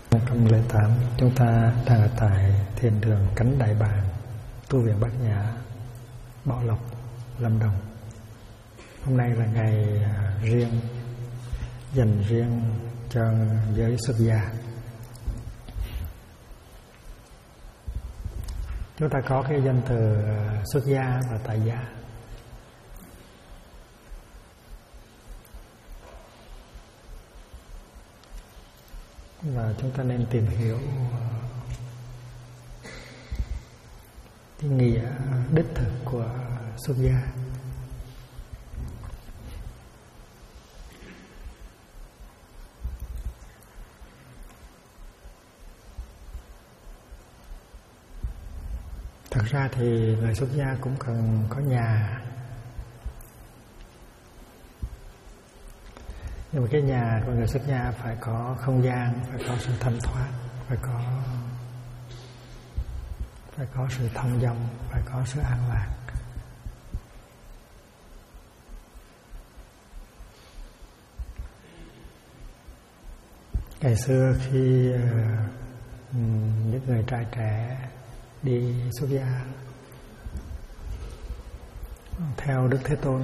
108, chúng ta đang ở tại thiền đường Cánh Đại Bàng, tu viện Bát Nhã, Bảo Lộc, Lâm Đồng. Hôm nay là ngày riêng, dành riêng cho giới xuất gia. Chúng ta có cái danh từ xuất gia và tại gia. Và chúng ta nên tìm hiểu cái nghĩa đích thực của xuất gia. Thật ra thì người xuất gia cũng cần có nhà. Nhưng mà cái nhà của người xuất gia phải có không gian, phải có sự thanh thoát, phải có sự thông dong, phải có sự an lạc. Ngày xưa khi những người trai trẻ đi xuất gia theo Đức Thế Tôn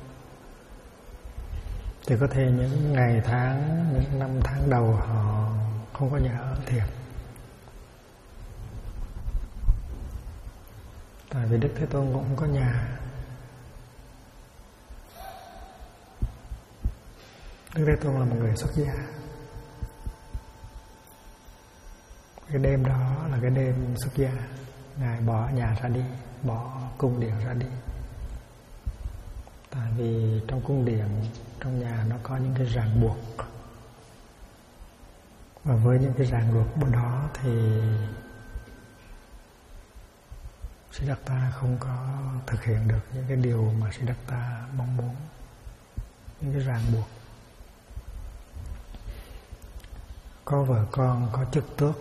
thì có thể những ngày tháng, những năm tháng đầu họ không có nhà ở thiệt. Tại vì Đức Thế Tôn cũng không có nhà. Đức Thế Tôn là một người xuất gia. Cái đêm đó là cái đêm xuất gia, Ngài bỏ nhà ra đi, bỏ cung điện ra đi. Tại vì trong cung điện, trong nhà nó có những cái ràng buộc. Và với những cái ràng buộc đó thì Siddhartha không có thực hiện được những cái điều mà Siddhartha mong muốn. Những cái ràng buộc. Có vợ con, có chức tước,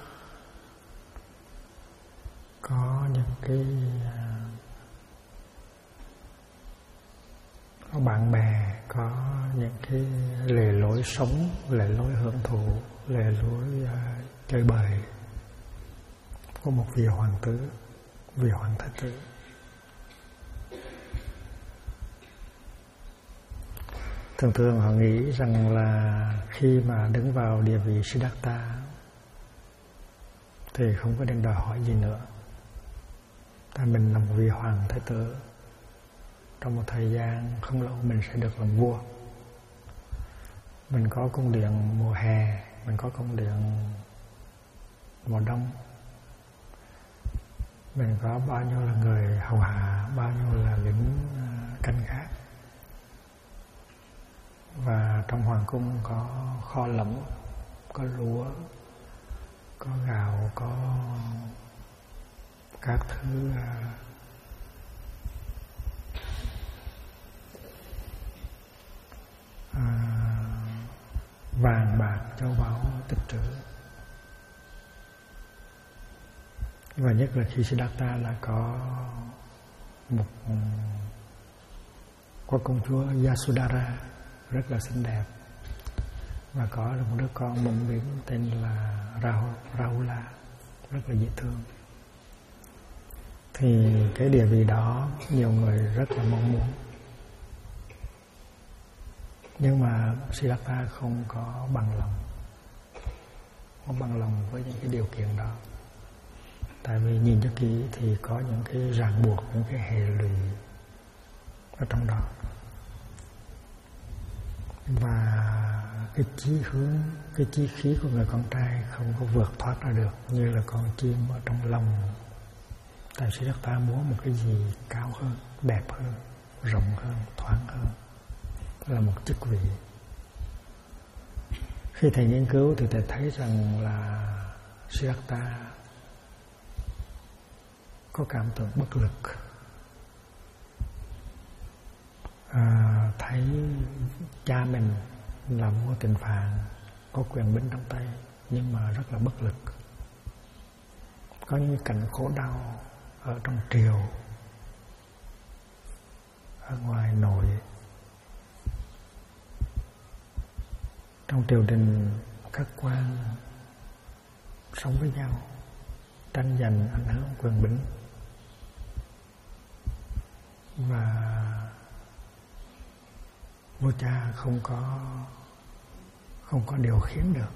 có những cái có bạn bè, có những cái lề lối sống, lề lối hưởng thụ, lề lối chơi bời. Có một vị hoàng tử, vị hoàng thái tử. Thường thường họ nghĩ rằng là khi mà đứng vào địa vị Siddhartha thì không có nên đòi hỏi gì nữa. Tại mình là một vị hoàng thái tử, trong một thời gian không lâu mình sẽ được làm vua. Mình có cung điện mùa hè, mình có cung điện mùa đông. Mình có bao nhiêu là người hầu hạ, bao nhiêu là lính canh gác. Và trong hoàng cung có kho lẫm, có lúa, có gạo, có các thứ vàng bạc châu báu tích trữ. Và nhất là khi Siddhartha là có công chúa Yasodhara rất là xinh đẹp, và có một đứa con mũm mĩm tên là Rahula rất là dễ thương. Thì cái địa vị đó nhiều người rất là mong muốn. Nhưng mà Siddhartha không có bằng lòng. Không bằng lòng với những cái điều kiện đó. Tại vì nhìn cho kỹ thì có những cái ràng buộc, những cái hệ lụy ở trong đó. Và cái chí hướng, cái chí khí của người con trai không có vượt thoát ra được như là con chim ở trong lòng. Tại Siddhartha muốn một cái gì cao hơn, đẹp hơn, rộng hơn, thoáng hơn, là một chức vị. Khi thầy nghiên cứu thì thầy thấy rằng là Siddhartha có cảm tưởng bất lực. Thấy cha mình là vua Tịnh Phạn, có quyền bính trong tay, nhưng mà rất là bất lực. Có những cảnh khổ đau ở trong triều, ở ngoài nội, trong triều đình các quan sống với nhau, tranh giành ảnh hưởng quyền bính, và vua cha không có điều khiển được.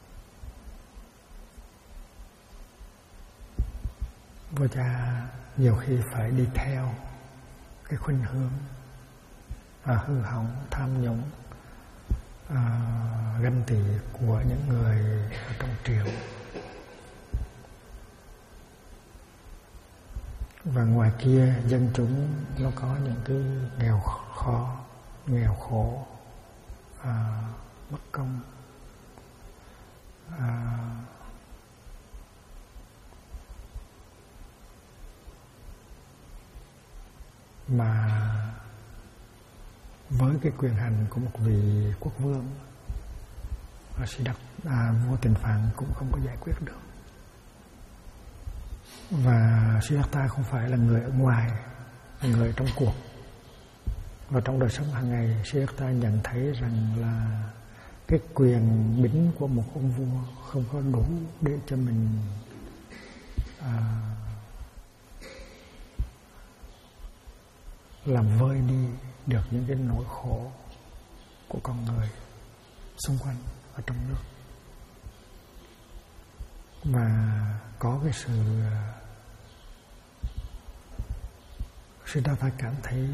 Vua cha nhiều khi phải đi theo cái khuynh hướng hư hỏng, tham nhũng, ganh tị của những người ở trong triều. Và ngoài kia dân chúng nó có những cái nghèo khổ, bất công, mà với cái quyền hành của một vị quốc vương, vua Tịnh Phạn cũng không có giải quyết được. Và Siddhartha không phải là người ở ngoài, là người trong cuộc. Và trong đời sống hàng ngày, Siddhartha nhận thấy rằng là cái quyền bính của một ông vua không có đủ để cho mình làm vơi đi được những cái nỗi khổ của con người xung quanh ở trong nước. Và có cái sự Siddhartha cảm thấy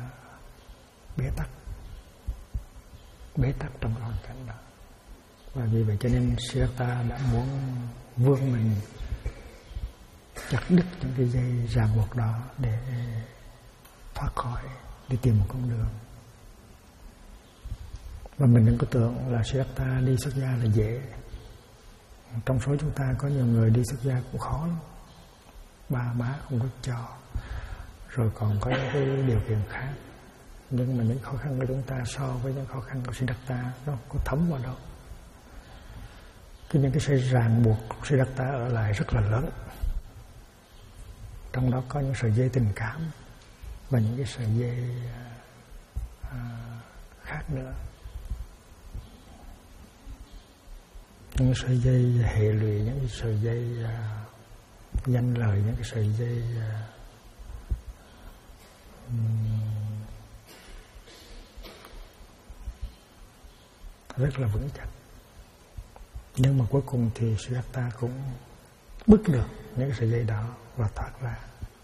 bế tắc trong hoàn cảnh đó. Và vì vậy cho nên Siddhartha đã muốn vươn mình chặt đứt những cái dây ràng buộc đó để thoát khỏi, đi tìm một con đường. Và mình đừng có tưởng là Siddhartha đi xuất gia là dễ. Trong số chúng ta có nhiều người đi xuất gia cũng khó lắm. Ba má không có cho, rồi còn có những cái điều kiện khác. Nhưng mà những khó khăn của chúng ta so với những khó khăn của Siddhartha nó không có thấm vào đâu. Những cái sợi ràng buộc Siddhartha ở lại rất là lớn. Trong đó có những sợi dây tình cảm và những cái sợi dây khác nữa. Những sợi dây hệ lụy, những cái sợi dây danh lời, những cái sợi dây rất là vững chắc. Nhưng mà cuối cùng thì Siddhartha cũng bứt được những cái sợi dây đó và thoát ra.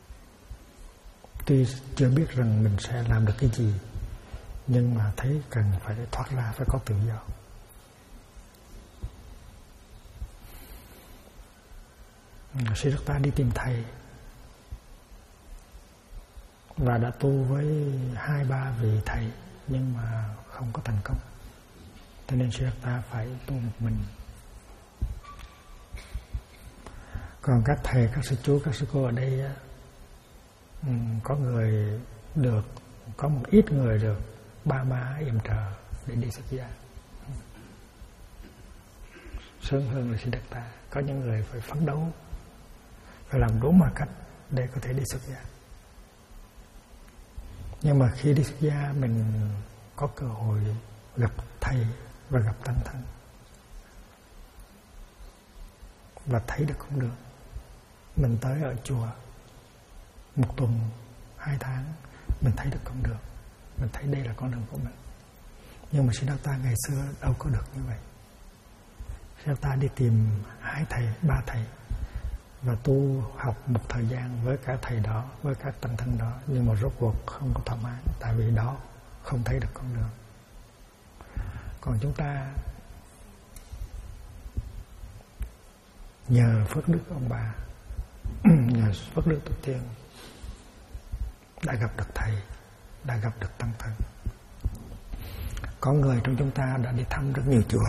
Tuy chưa biết rằng mình sẽ làm được cái gì, nhưng mà thấy cần phải thoát ra, phải có tự do. Siddhartha đi tìm thầy và đã tu với 2-3 vị thầy nhưng mà không có thành công. Cho nên Siddhartha phải tu một mình. Còn các thầy, các sư chú, các sư cô ở đây có người được, có một ít người được ba má yểm trợ để đi xuất gia sớm hơn là Siddhartha. Có những người phải phấn đấu, phải làm đúng mọi cách để có thể đi xuất gia. Nhưng mà khi đi xuất gia mình có cơ hội gặp thầy và gặp tăng thân và thấy được con đường. Mình tới ở chùa 1 tuần, 2 tháng, mình thấy được con đường, mình thấy đây là con đường của mình. Nhưng mà Siddhartha ngày xưa đâu có được như vậy. Siddhartha đi tìm 2 thầy, 3 thầy và tu học một thời gian với các thầy đó, với các tăng thân đó, nhưng mà rốt cuộc không có thỏa mãn, tại vì đó không thấy được con đường. Còn chúng ta nhờ phước đức ông bà, nhờ phước đức tổ tiên đã gặp được thầy, đã gặp được tăng thân. Có người trong chúng ta đã đi thăm rất nhiều chùa,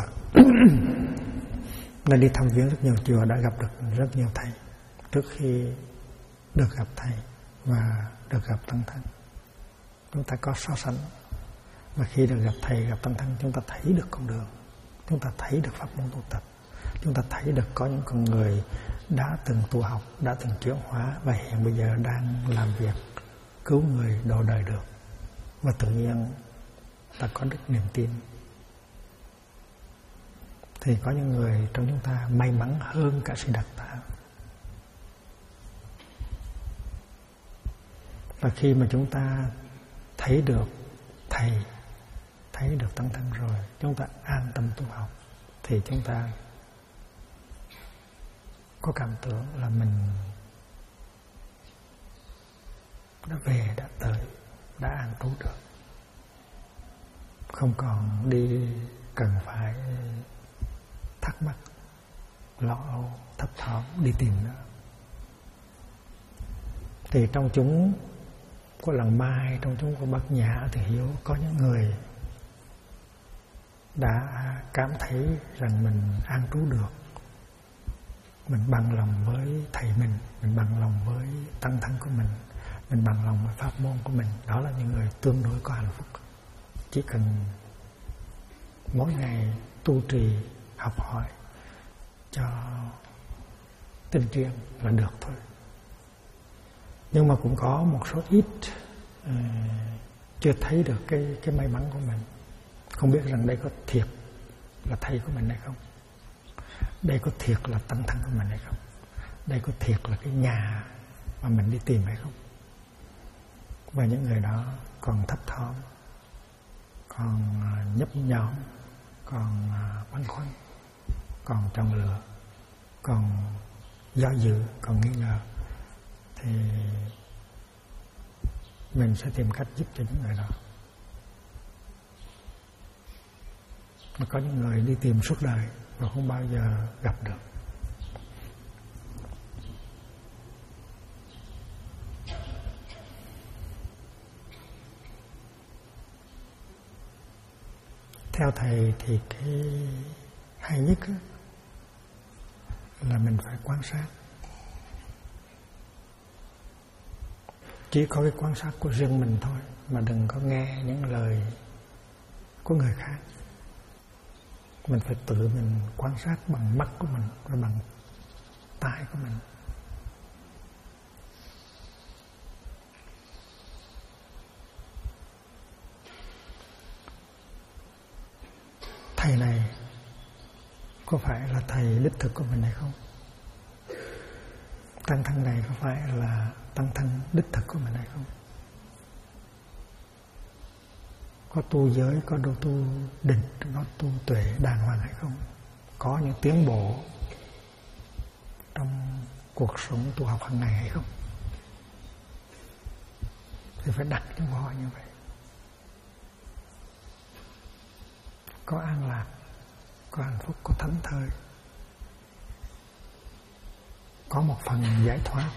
đã đi thăm viếng rất nhiều chùa, đã gặp được rất nhiều thầy trước khi được gặp thầy và được gặp tăng thân. Chúng ta có so sánh, và khi được gặp thầy, gặp tăng thân, chúng ta thấy được con đường, chúng ta thấy được pháp môn tu tập, chúng ta thấy được có những con người đã từng tu học, đã từng chuyển hóa và hiện bây giờ đang làm việc cứu người độ đời được, và tự nhiên ta có được niềm tin. thì có những người trong chúng ta may mắn hơn cả Siddhartha. Và khi mà chúng ta thấy được thầy, thấy được Tăng Thân rồi, chúng ta an tâm tu học, thì chúng ta có cảm tưởng là mình đã về, đã tới, đã an trú được, không còn đi cần phải thắc mắc, lo âu, thấp thỏm đi tìm nữa. Thì trong chúng của Làng Mai, trong chúng của Bát Nhã thì Hiếu có những người đã cảm thấy rằng mình an trú được, mình bằng lòng với thầy mình bằng lòng với Tăng Thân của mình bằng lòng với pháp môn của mình. Đó là những người tương đối có hạnh phúc. Chỉ cần mỗi ngày tu trì, học hỏi cho tinh chuyên là được thôi. Nhưng mà cũng có một số ít chưa thấy được cái may mắn của mình, không biết rằng đây có thiệt là thầy của mình hay không, đây có thiệt là Tăng Thân của mình hay không, đây có thiệt là cái nhà mà mình đi tìm hay không. Và những người đó còn thấp thỏm, còn nhấp nhổm, còn băn khoăn, còn chọn lựa, còn do dự, còn nghi ngờ, thì mình sẽ tìm cách giúp cho những người đó. Mà có những người đi tìm suốt đời và không bao giờ gặp được. Theo thầy thì cái hay nhất là mình phải quan sát. Chỉ có cái quan sát của riêng mình thôi, mà đừng có nghe những lời của người khác. Mình phải tự mình quan sát bằng mắt của mình và bằng tai của mình. Thầy này có phải là thầy đích thực của mình hay không? Tăng Thân này có phải là Tăng Thân đích thực của mình hay không? Có tu giới, có tu định, có tu tuệ đàng hoàng hay không? Có những tiến bộ trong cuộc sống tu học hàng ngày hay không? Thì phải đặt những câu hỏi như vậy. Có an lạc, có hạnh phúc, có thảnh thơi, có một phần giải thoát,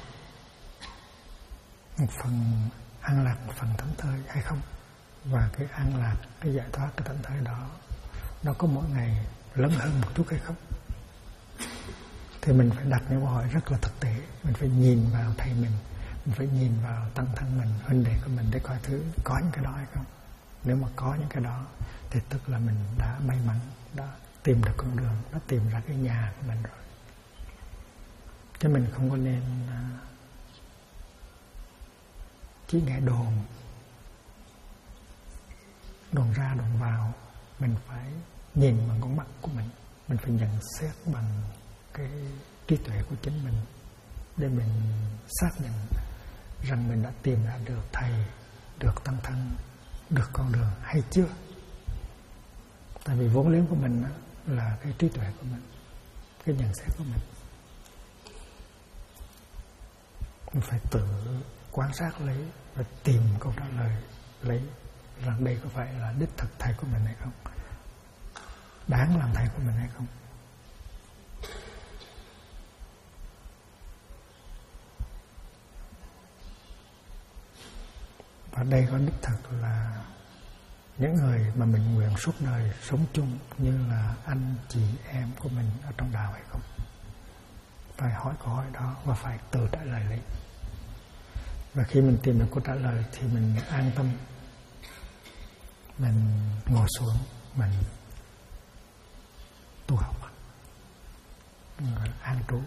một phần an lạc, một phần thảnh thơi hay không? Và cái an lạc, cái giải thoát, cái thảnh thơi đó nó có mỗi ngày lớn hơn một chút hay không? Thì mình phải đặt những câu hỏi rất là thực tế. Mình phải nhìn vào thầy mình phải nhìn vào Tăng Thân mình, huynh đệ của mình để coi thứ có những cái đó hay không. Nếu mà có những cái đó thì tức là mình đã may mắn, đã tìm được con đường, đã tìm ra cái nhà của mình rồi. Chứ mình không có nên chỉ nghe đồn ra đồn vào. Mình phải nhìn bằng con mắt của mình phải nhận xét bằng cái trí tuệ của chính mình để mình xác nhận rằng mình đã tìm ra được thầy, được Tăng Thân, được con đường hay chưa. Tại vì vốn liếng của mình là cái trí tuệ của mình, cái nhận xét của mình. Mình phải tự quan sát lấy và tìm câu trả lời lấy rằng đây có phải là đích thực thầy của mình hay không, đáng làm thầy của mình hay không. Và đây có đích thực là những người mà mình nguyện suốt đời sống chung như là anh chị em của mình ở trong đạo hay không. Phải hỏi câu hỏi đó và phải tự trả lời lấy. Và khi mình tìm được câu trả lời thì mình an tâm, mình ngồi xuống, mình tu học, an trú.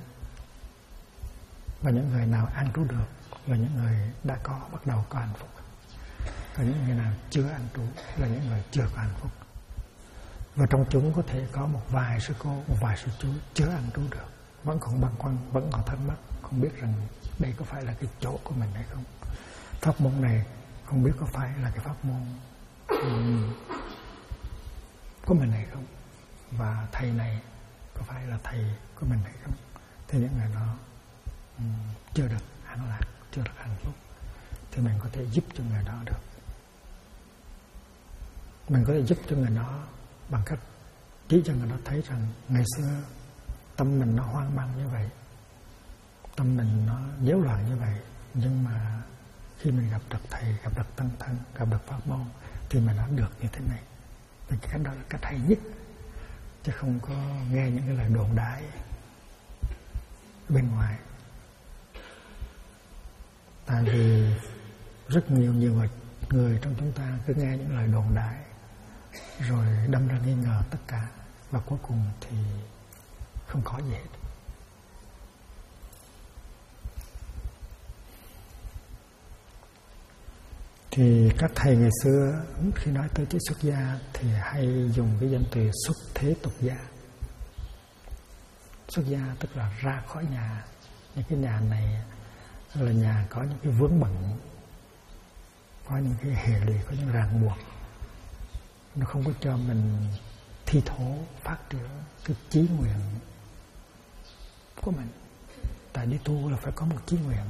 Và những người nào an trú được là những người đã bắt đầu có hạnh phúc. Còn những người nào chưa an trú là những người chưa có hạnh phúc. Và trong chúng có thể có một vài sư cô, một vài sư chú chưa ăn trú được, vẫn còn băn khoăn, vẫn còn thắc mắc, không biết rằng đây có phải là cái chỗ của mình hay không. Pháp môn này không biết có phải là cái pháp môn của mình hay không, và thầy này có phải là thầy của mình hay không. Thì những người đó chưa được an lạc, chưa được hạnh phúc, thì mình có thể giúp cho người đó được. Mình có thể giúp cho người đó bằng cách chỉ cho người đó thấy rằng ngày xưa tâm mình nó hoang mang như vậy, tâm mình nó nhiễu loạn như vậy, nhưng mà khi mình gặp được thầy, gặp được tăng thân, gặp được pháp môn thì mình đã được như thế này. Thì cái cách đó là cách hay nhất, chứ không có nghe những cái lời đồn đại bên ngoài. Tại vì rất nhiều người trong chúng ta cứ nghe những lời đồn đại rồi đâm ra nghi ngờ tất cả, và cuối cùng thì không có gì hết. Thì các thầy ngày xưa khi nói tới chữ xuất gia thì hay dùng cái danh từ xuất thế tục gia. Xuất gia tức là ra khỏi nhà. Những cái nhà này là nhà có những cái vướng bận, có những cái hệ lụy, có những ràng buộc, nó không có cho mình thi thố phát triển cái chí nguyện của mình. Tại đi tu là phải có một chí nguyện,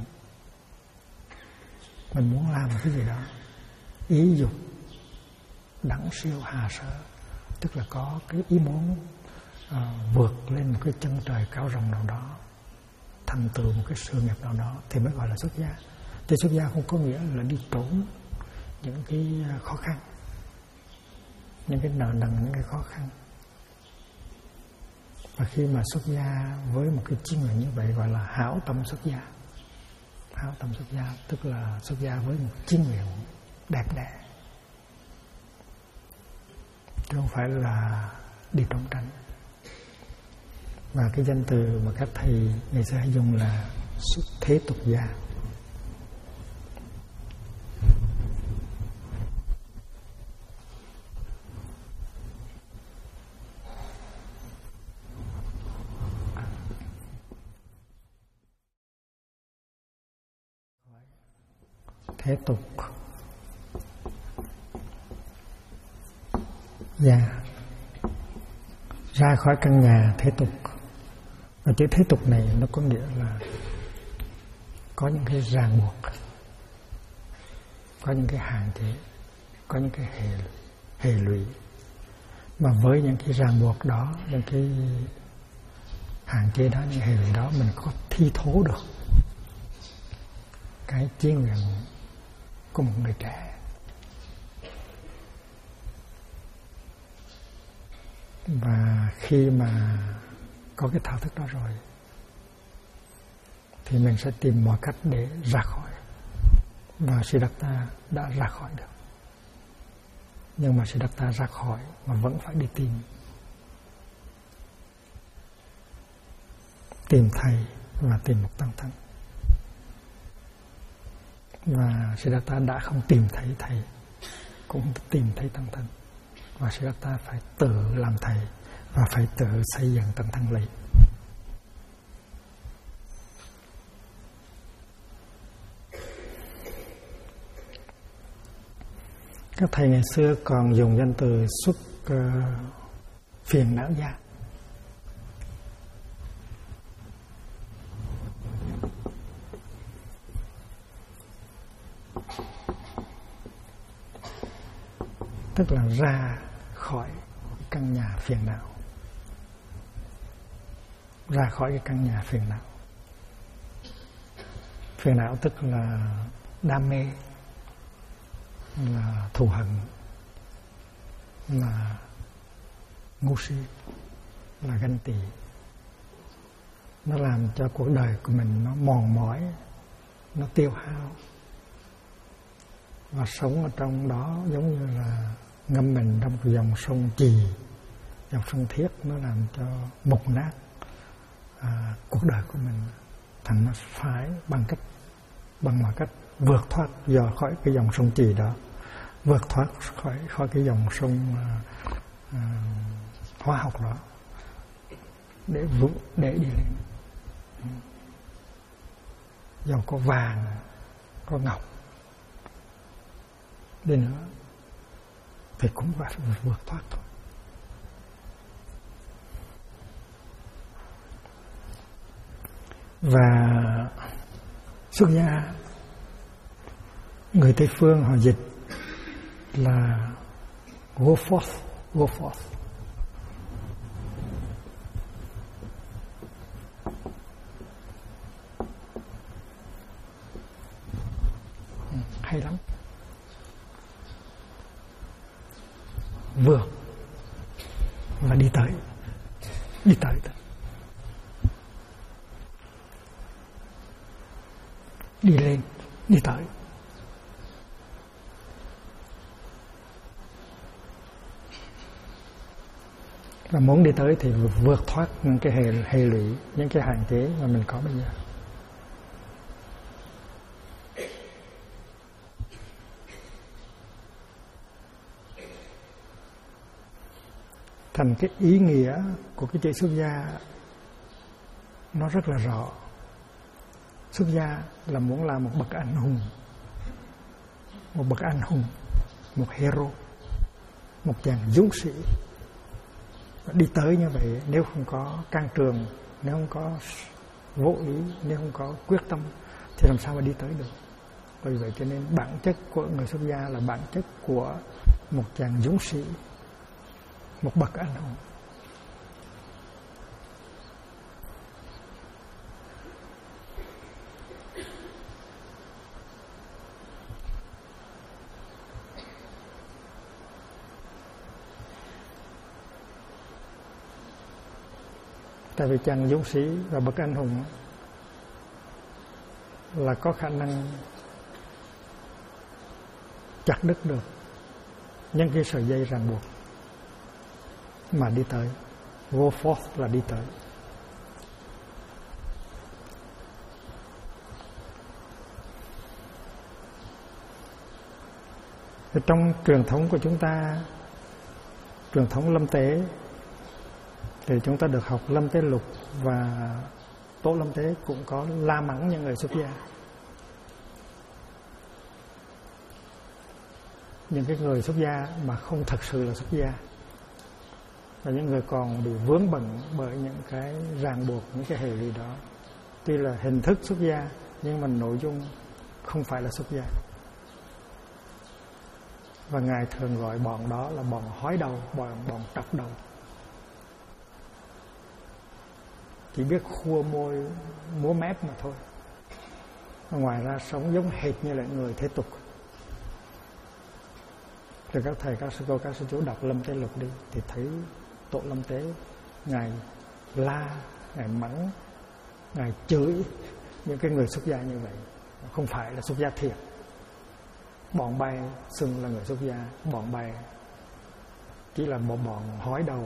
mình muốn làm cái gì đó, ý dục đẳng siêu hà sở, tức là có cái ý muốn vượt lên một cái chân trời cao rộng nào đó, thành tựu một cái sự nghiệp nào đó, thì mới gọi là xuất gia. Thì xuất gia không có nghĩa là đi trốn những cái khó khăn, những cái nợ nần, những cái khó khăn. Và khi mà xuất gia với một cái chí nguyện như vậy gọi là hảo tâm xuất gia. Hảo tâm xuất gia tức là xuất gia với một chí nguyện đẹp đẽ, chứ không phải là đi trốn tránh. Và cái danh từ mà các thầy ngày xưa hay dùng là xuất thế tục gia. Thế tục gia, ra khỏi căn nhà thế tục. Và chữ thế tục này nó có nghĩa là có những cái ràng buộc, có những cái hạn chế, có những cái hệ lụy. Mà với những cái ràng buộc đó, những cái hạn chế đó, những hệ lụy đó, mình có thi thố được cái chí nguyện của một người trẻ. Và khi mà có cái thao thức đó rồi thì mình sẽ tìm mọi cách để ra khỏi. Và Siddhartha đã ra khỏi được. Nhưng mà Siddhartha ra khỏi mà vẫn phải đi tìm thầy và tìm một tăng thân. Và Siddhartha đã không tìm thấy thầy, cũng tìm thấy tăng thân. Và Siddhartha phải tự làm thầy và phải tự xây dựng tăng thân lấy. Các thầy ngày xưa còn dùng danh từ xuất phiền não gia. Tức là ra khỏi căn nhà phiền não. Ra khỏi cái căn nhà phiền não. Phiền não tức là đam mê, là thù hận, là ngu si, là ganh tị. Nó làm cho cuộc đời của mình nó mòn mỏi, nó tiêu hao. Và sống ở trong đó giống như là ngâm mình trong cái dòng sông Trì, dòng sông Thiết, nó làm cho mục nát cuộc đời của mình. Thành nó phải bằng mọi cách vượt thoát khỏi cái dòng sông Trì đó, vượt thoát khỏi cái dòng sông hóa học đó để đi lên. Dầu có vàng, có ngọc đi nữa thì cũng phải vượt thoát thôi. Và xuất gia, người Tây phương họ dịch là go forth. Hay lắm. Vượt và đi tới thôi. Đi lên, đi tới. Và muốn đi tới thì vượt thoát những cái hệ lụy, những cái hạn chế mà mình có bây giờ. Thành cái ý nghĩa của cái chữ xuất gia nó rất là rõ. Xuất gia là muốn làm một bậc anh hùng, một hero, một chàng dũng sĩ. Đi tới như vậy, nếu không có can trường, nếu không có vô ý, nếu không có quyết tâm thì làm sao mà đi tới được. Bởi vậy cho nên bản chất của người xuất gia là bản chất của một chàng dũng sĩ, một bậc anh hùng. Tại vì chàng dũng sĩ và bậc anh hùng là có khả năng chặt đứt được những cái sợi dây ràng buộc mà đi tới. Go forth là đi tới. Trong truyền thống của chúng ta, truyền thống lâm tế, thì chúng ta được học lâm tế lục, và tổ lâm tế cũng có la mắng những người xuất gia. Những cái người xuất gia mà không thật sự là xuất gia, và những người còn bị vướng bận bởi những cái ràng buộc, những cái hệ lụy đó. Tuy là hình thức xuất gia nhưng mà nội dung không phải là xuất gia. Và Ngài thường gọi bọn đó là bọn hói đầu, bọn trọc đầu. Chỉ biết khua môi, múa mép mà thôi. Ngoài ra sống giống hệt như là người thế tục. Rồi các thầy, các sư cô, các sư chú đọc lâm tế lục đi thì thấy tổ lâm tế Ngài la, Ngài mắng, Ngài chửi những cái người xuất gia như vậy. Không phải là xuất gia thiệt. Bọn bay xưng là người xuất gia, bọn bay chỉ là một bọn hói đầu,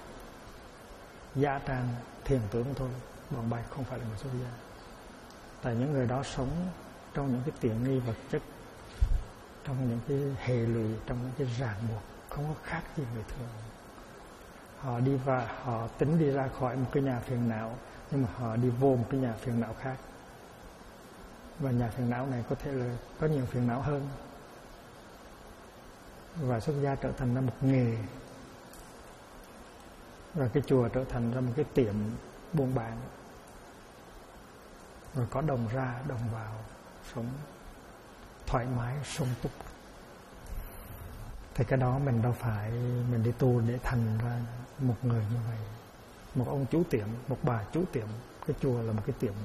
giả trang, thiền tướng thôi. Bọn bay không phải là người xuất gia. Tại những người đó sống trong những cái tiện nghi vật chất, trong những cái hệ lụy, trong những cái ràng buộc, không có khác gì người thường. Họ đi và họ tính đi ra khỏi một cái nhà phiền não, nhưng mà họ đi vô một cái nhà phiền não khác. Và nhà phiền não này có thể là có nhiều phiền não hơn. Và xuất gia trở thành ra một nghề, và cái chùa trở thành ra một cái tiệm buôn bán, rồi có đồng ra đồng vào, sống thoải mái sung túc. Thì cái đó mình đâu phải mình đi tu để thành ra một người như vậy. Một ông chủ tiệm, một bà chủ tiệm. Cái chùa là một cái tiệm.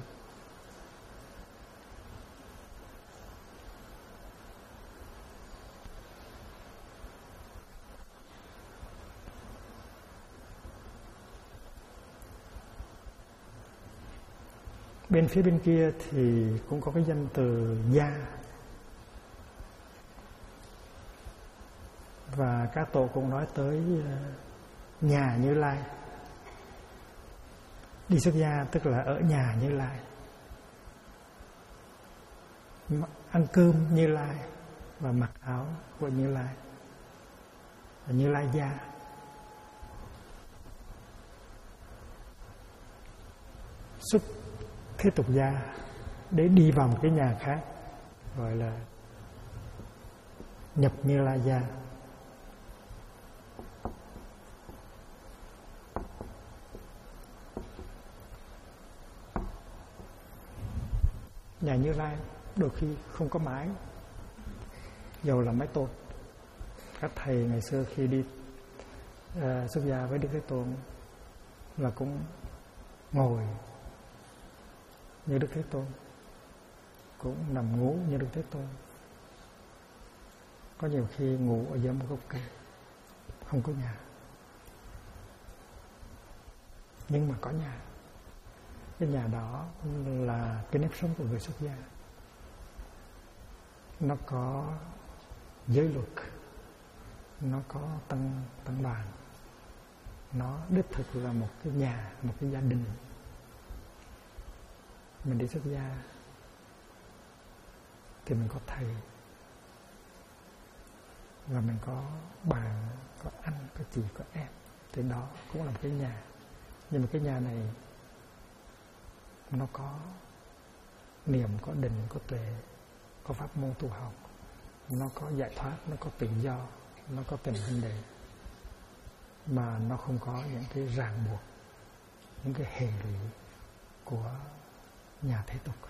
Bên phía bên kia thì cũng có cái danh từ gia. Và các tổ cũng nói tới nhà Như Lai. Đi xuất gia tức là ở nhà Như Lai, ăn cơm Như Lai và mặc áo của Như Lai, và Như Lai gia. xuất thế tục gia để đi vào một cái nhà khác, gọi là nhập Như Lai gia. Nhà Như Lai đôi khi không có mái, dầu là mái tôn. Các thầy ngày xưa khi đi xuất gia với Đức Thế Tôn là cũng ngồi như Đức Thế Tôn, cũng nằm ngủ như Đức Thế Tôn. Có nhiều khi ngủ ở dưới một gốc cây, không có nhà, nhưng mà có nhà. Cái nhà đó là cái nếp sống của người xuất gia. Nó có giới luật, nó có tăng đoàn, nó đích thực là một cái nhà, một cái gia đình. Mình đi xuất gia thì mình có thầy, và mình có bạn, có anh, có chị, có em, thì đó cũng là một cái nhà. Nhưng mà cái nhà này nó có niệm, có định, có tuệ, có pháp môn tu học, nó có giải thoát, nó có tự do, nó có tình huynh đệ, mà nó không có những cái ràng buộc, những cái hệ lụy của nhà thế tục.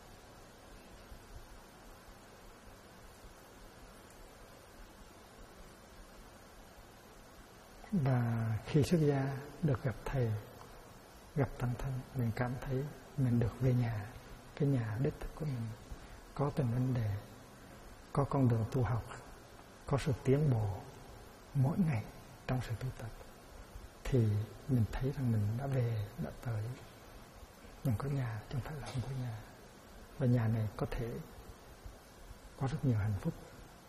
Và khi xuất gia được gặp thầy, gặp tăng thân, mình cảm thấy mình được về nhà, cái nhà đích thực của mình, có tình huynh đệ, có con đường tu học, có sự tiến bộ mỗi ngày trong sự tu tập, thì mình thấy rằng mình đã về, đã tới. Mình có nhà chứ không phải là không có nhà. Và nhà này có thể có rất nhiều hạnh phúc.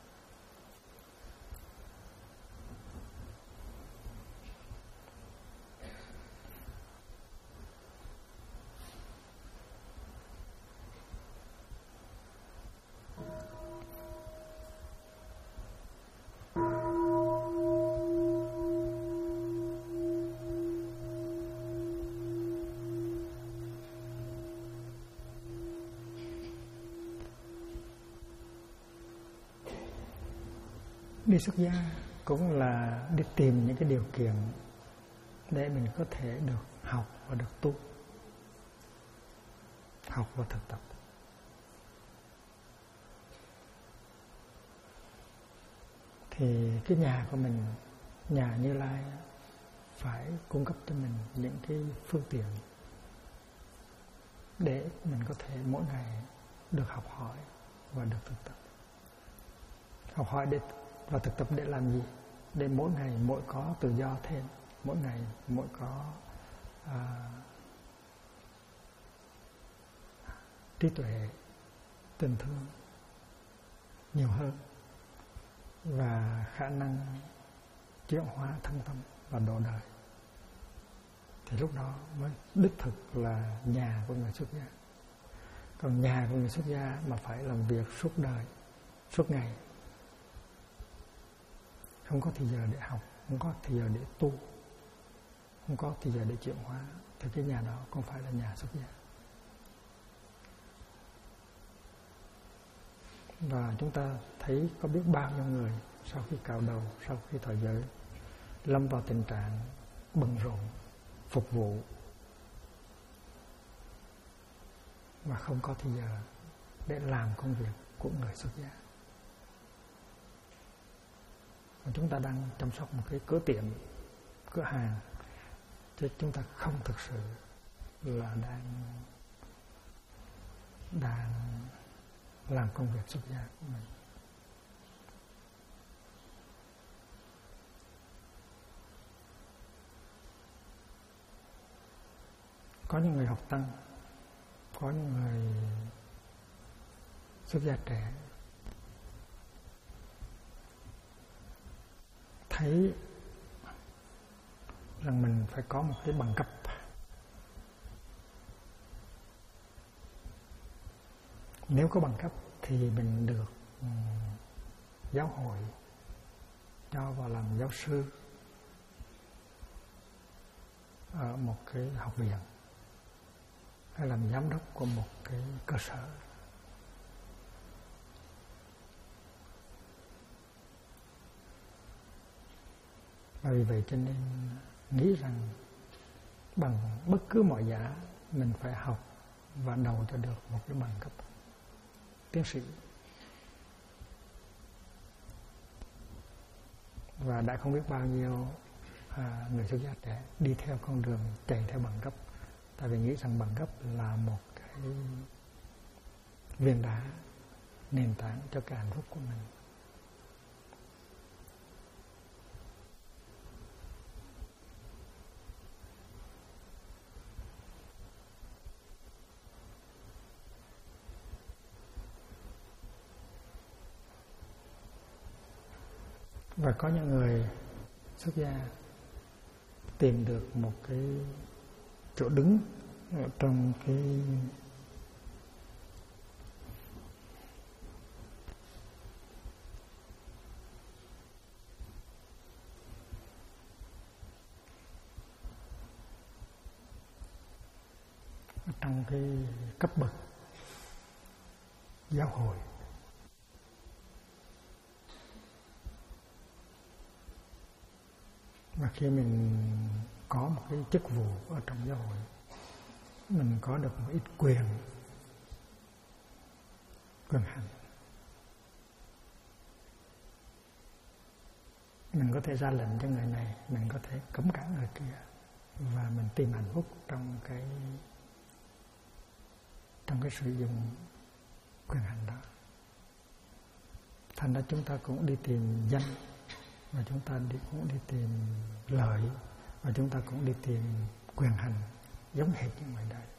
Đi xuất gia cũng là đi tìm những cái điều kiện để mình có thể được học và được tu, học và thực tập. Thì cái nhà của mình, nhà Như Lai, phải cung cấp cho mình những cái phương tiện để mình có thể mỗi ngày được học hỏi và được thực tập. Học hỏi và thực tập để làm gì? Để mỗi ngày mỗi có tự do thêm, mỗi ngày mỗi có trí tuệ, tình thương nhiều hơn, và khả năng chuyển hóa thân tâm và độ đời. Thì lúc đó mới đích thực là nhà của người xuất gia. Còn nhà của người xuất gia mà phải làm việc suốt đời, suốt ngày, không có thời giờ để học, không có thời giờ để tu, không có thời giờ để chuyển hóa, thì cái nhà đó không phải là nhà xuất gia. Và chúng ta thấy có biết bao nhiêu người sau khi cạo đầu, sau khi thọ giới, lâm vào tình trạng bận rộn, phục vụ, mà không có thời giờ để làm công việc của người xuất gia. Và chúng ta đang chăm sóc một cái cửa tiệm, cửa hàng, chứ chúng ta không thực sự là đang làm công việc xuất gia của mình. Có những người học tăng, có những người xuất gia trẻ thấy rằng mình phải có một cái bằng cấp, nếu có bằng cấp thì mình được giáo hội cho vào làm giáo sư ở một cái học viện. hay làm giám đốc của một cái cơ sở. Và vì vậy cho nên nghĩ rằng bằng bất cứ mọi giá mình phải học và đầu cho được một cái bằng cấp tiến sĩ. Và đã không biết bao nhiêu người xuất gia trẻ đi theo con đường chạy theo bằng cấp, tại vì nghĩ rằng bằng cấp là một cái viên đá nền tảng cho cái hạnh phúc của mình. Và có những người xuất gia tìm được một cái chỗ đứng ở trong cái cấp bậc giáo hội. Và khi mình có một cái chức vụ ở trong giáo hội, mình có được một ít quyền hành. Mình có thể ra lệnh cho người này, mình có thể cấm cản người kia, và mình tìm hạnh phúc trong cái sử dụng quyền hành đó. Thành ra chúng ta cũng đi tìm danh, và chúng ta cũng đi tìm lợi, và chúng ta cũng đi tìm quyền hành giống hệt như ngoài đây.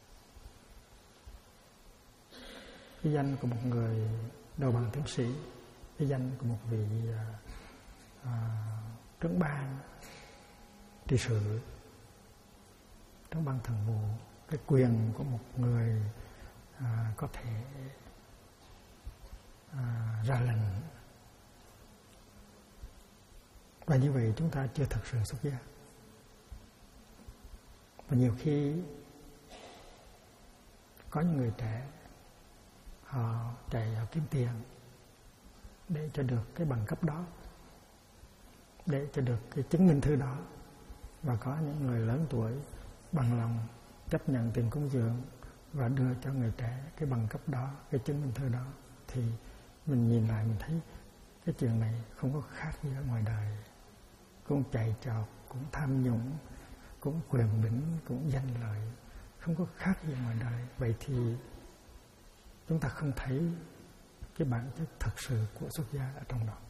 Cái danh của một người đầu bằng tiến sĩ, cái danh của một vị trưởng ban trị sự, trưởng ban thường vụ, cái quyền của một người có thể ra lệnh. Và như vậy chúng ta chưa thực sự xuất gia. Và nhiều khi có những người trẻ họ chạy họ kiếm tiền để cho được cái bằng cấp đó, để cho được cái chứng minh thư đó. Và có những người lớn tuổi bằng lòng chấp nhận tiền cúng dường và đưa cho người trẻ cái bằng cấp đó, cái chứng minh thư đó. Thì mình nhìn lại mình thấy cái chuyện này không có khác gì ở ngoài đời. Cũng chạy trọt, cũng tham nhũng, cũng quyền bính, cũng danh lợi, không có khác gì ngoài đời. Vậy thì chúng ta không thấy cái bản chất thật sự của xuất gia ở trong đó.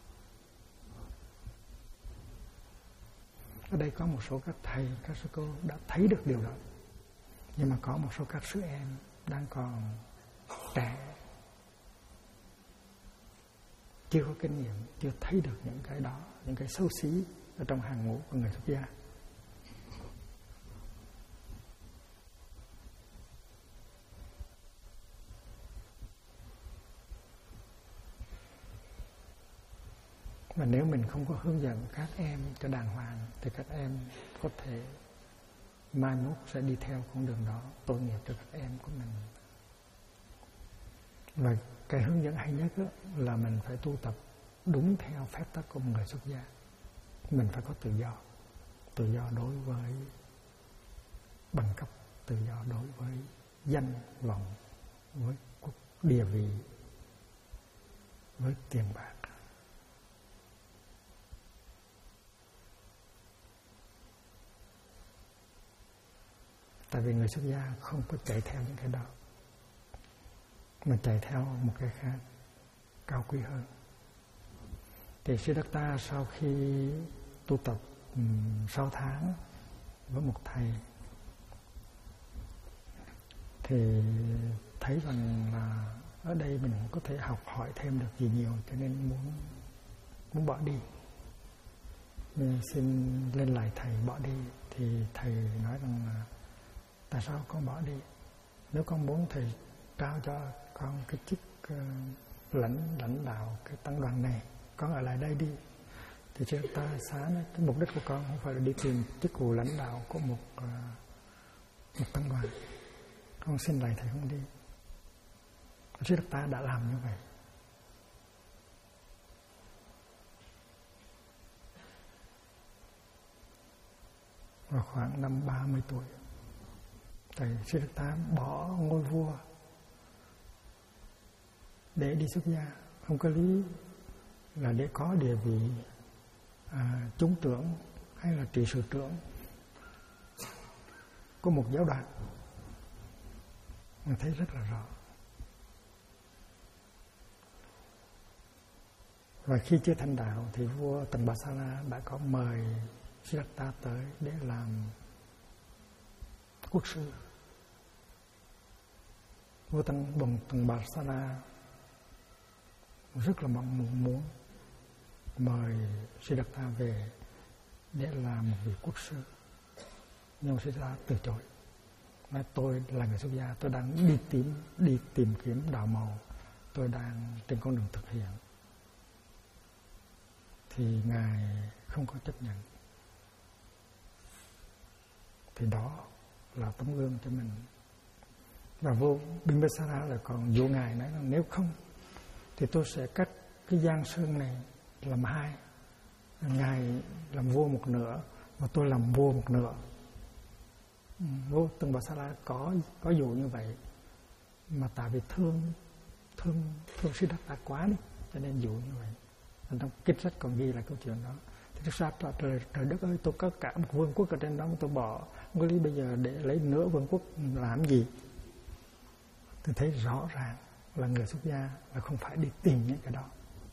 Ở đây có một số các thầy, các sư cô đã thấy được điều đó, nhưng mà có một số các sư em đang còn trẻ, chưa có kinh nghiệm, chưa thấy được những cái đó, những cái xấu xí ở trong hàng ngũ của người xuất gia. Và nếu mình không có hướng dẫn các em cho đàng hoàng thì các em có thể mai mốt sẽ đi theo con đường đó, tội nghiệp cho các em của mình. Và cái hướng dẫn hay nhất là mình phải tu tập đúng theo phép tắc của một người xuất gia. Mình phải có tự do đối với bằng cấp, tự do đối với danh vọng, với địa vị, với tiền bạc. Tại vì người xuất gia không có chạy theo những cái đó, mà chạy theo một cái khác cao quý hơn. Thì Siddhartha sau khi tu tập 6 tháng với một thầy thì thấy rằng là ở đây mình không có thể học hỏi thêm được gì nhiều, cho nên muốn bỏ đi. Nên xin lên lại thầy bỏ đi. Thì thầy nói rằng là tại sao con bỏ đi? Nếu con muốn thầy trao cho con cái chức lãnh đạo cái tăng đoàn này, con ở lại đây đi. Thì chúng ta sáng cái mục đích của con không phải là đi tìm chức vụ lãnh đạo của một tăng đoàn, con xin lạy thầy không đi. Siddhartha đã làm như vậy. Vào khoảng năm 30 tuổi, thầy Siddhartha bỏ ngôi vua để đi xuất gia. Không có lý là để có địa vị chúng trưởng hay là trị sự trưởng của một giáo đoàn. Mình thấy rất là rõ. Và khi chưa thành đạo thì vua Tần Bà Sa La đã có mời Siddhartha tới để làm quốc sư. Vua Tần Bà Sa La rất là mong muốn mời Siddhartha về để làm một vị quốc sư, nhưng Siddhartha từ chối. Nói tôi là người xuất gia, tôi đang đi tìm kiếm đạo màu, tôi đang trên con đường thực hiện. Thì ngài không có chấp nhận. Thì đó là tấm gương cho mình. Và vua Bimbisara là còn dụ ngài nói là nếu không thì tôi sẽ cắt cái giang sơn này làm hai. Ngài làm vua một nửa và tôi làm vua một nửa. Vua Tần Bà Sa La có dụ như vậy, mà tại vì thương Siddhartha quá đi, cho nên dụ như vậy. Trong kinh sách còn ghi lại câu chuyện đó. Thì thực ra trời đất ơi, tôi có cả một vương quốc ở trên đó, tôi bỏ không có lý bây giờ để lấy nửa vương quốc làm gì. Tôi thấy rõ ràng là người xuất gia là không phải đi tìm những cái đó.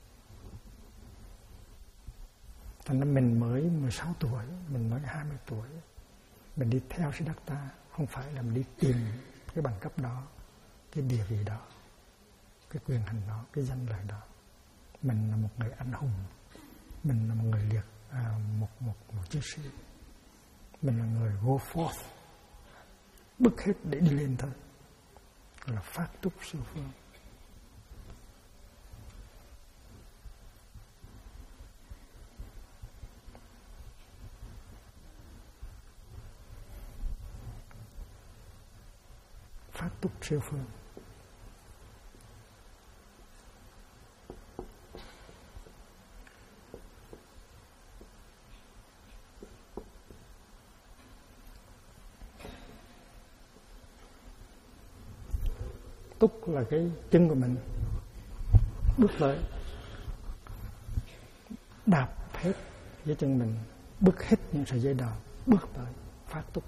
Thành ra mình mới 16 tuổi, mình mới 20 tuổi, mình đi theo Siddhartha không phải là mình đi tìm cái bằng cấp đó, cái địa vị đó, cái quyền hành đó, cái danh lợi đó. Mình là một người anh hùng, mình là một người liệt, một chiến sĩ, mình là người go forth, bứt hết để đi lên thôi, là phát túc siêu phương. Phát túc siêu phương. Túc là cái chân của mình, bước tới, đạp hết dưới chân mình, bước hết những sợi dây đỏ, bước tới, phát túc.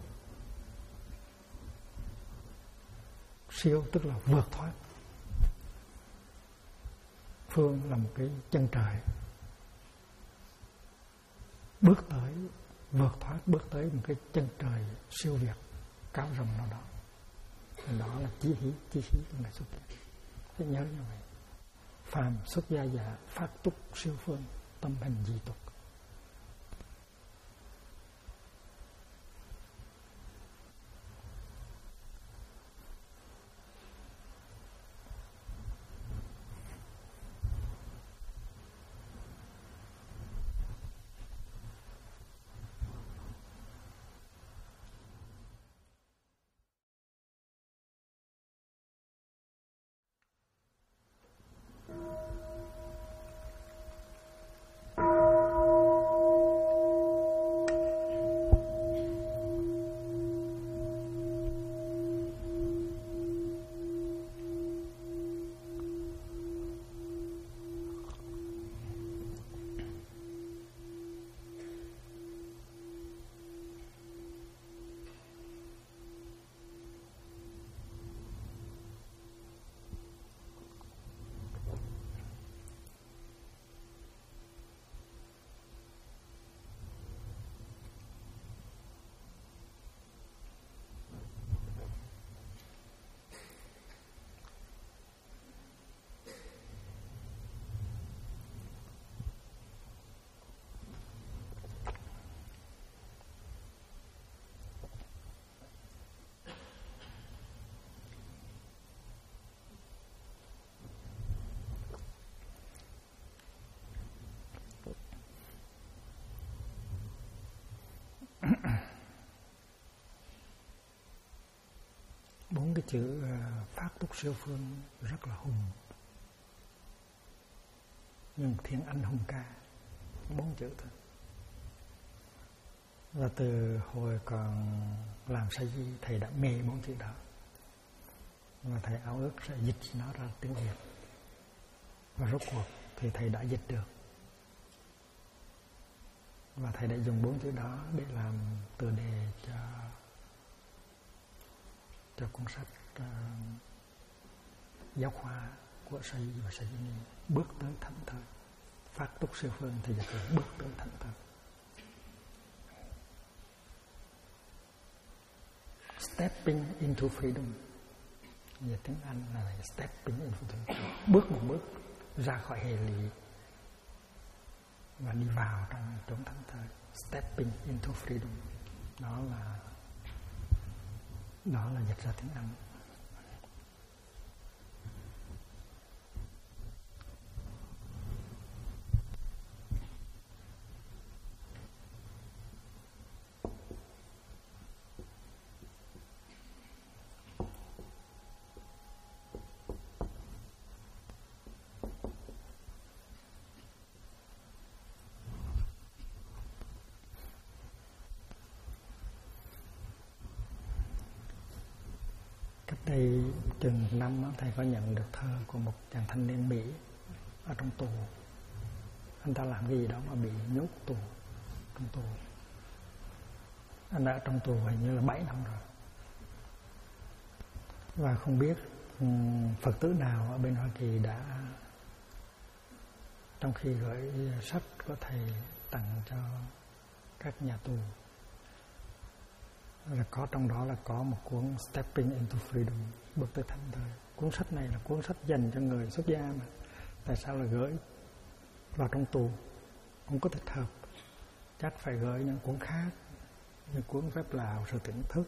Siêu tức là vượt thoát. Phương là một cái chân trời, bước tới, vượt thoát, bước tới một cái chân trời siêu việt, cao rộng nào đó. Đó là chí khí của người xuất gia. Phải nhớ như vậy. Phàm xuất gia giả phát túc siêu phương, tâm hành dị tục. cái chữ phát túc siêu phương rất là hùng, nhưng thiên anh hùng ca, 4 chữ thôi. Và từ hồi còn làm sa di, thầy đã mê 4 chữ đó, và thầy ao ước sẽ dịch nó ra tiếng Việt. Và rốt cuộc thì thầy đã dịch được, và thầy đã dùng 4 chữ đó để làm tựa đề cho cuốn sách giáo khoa của sa di và sa di ni, bước tới thảnh thơi. Phát túc siêu phương thì dịch là bước tới thảnh thơi. Stepping into freedom, về tiếng Anh là stepping into freedom, bước một bước ra khỏi hệ lụy và đi vào trong chốn thảnh thơi. Stepping into freedom, đó là dịch ra tiếng Anh. Đây chừng 1 năm thầy có nhận được thơ của một chàng thanh niên Mỹ ở trong tù. Anh ta làm cái gì đó mà bị nhốt tù, trong tù. Anh đã ở trong tù hình như là 7 năm rồi. Và không biết Phật tử nào ở bên Hoa Kỳ đã, trong khi gửi sách của thầy tặng cho các nhà tù, là có trong đó là có một cuốn Stepping into Freedom, bước tới thảnh thơi. Cuốn sách này là cuốn sách dành cho người xuất gia mà, tại sao là gửi vào trong tù? Không có thích hợp, chắc phải gửi những cuốn khác, như cuốn Phép Lào, Sự Tỉnh Thức,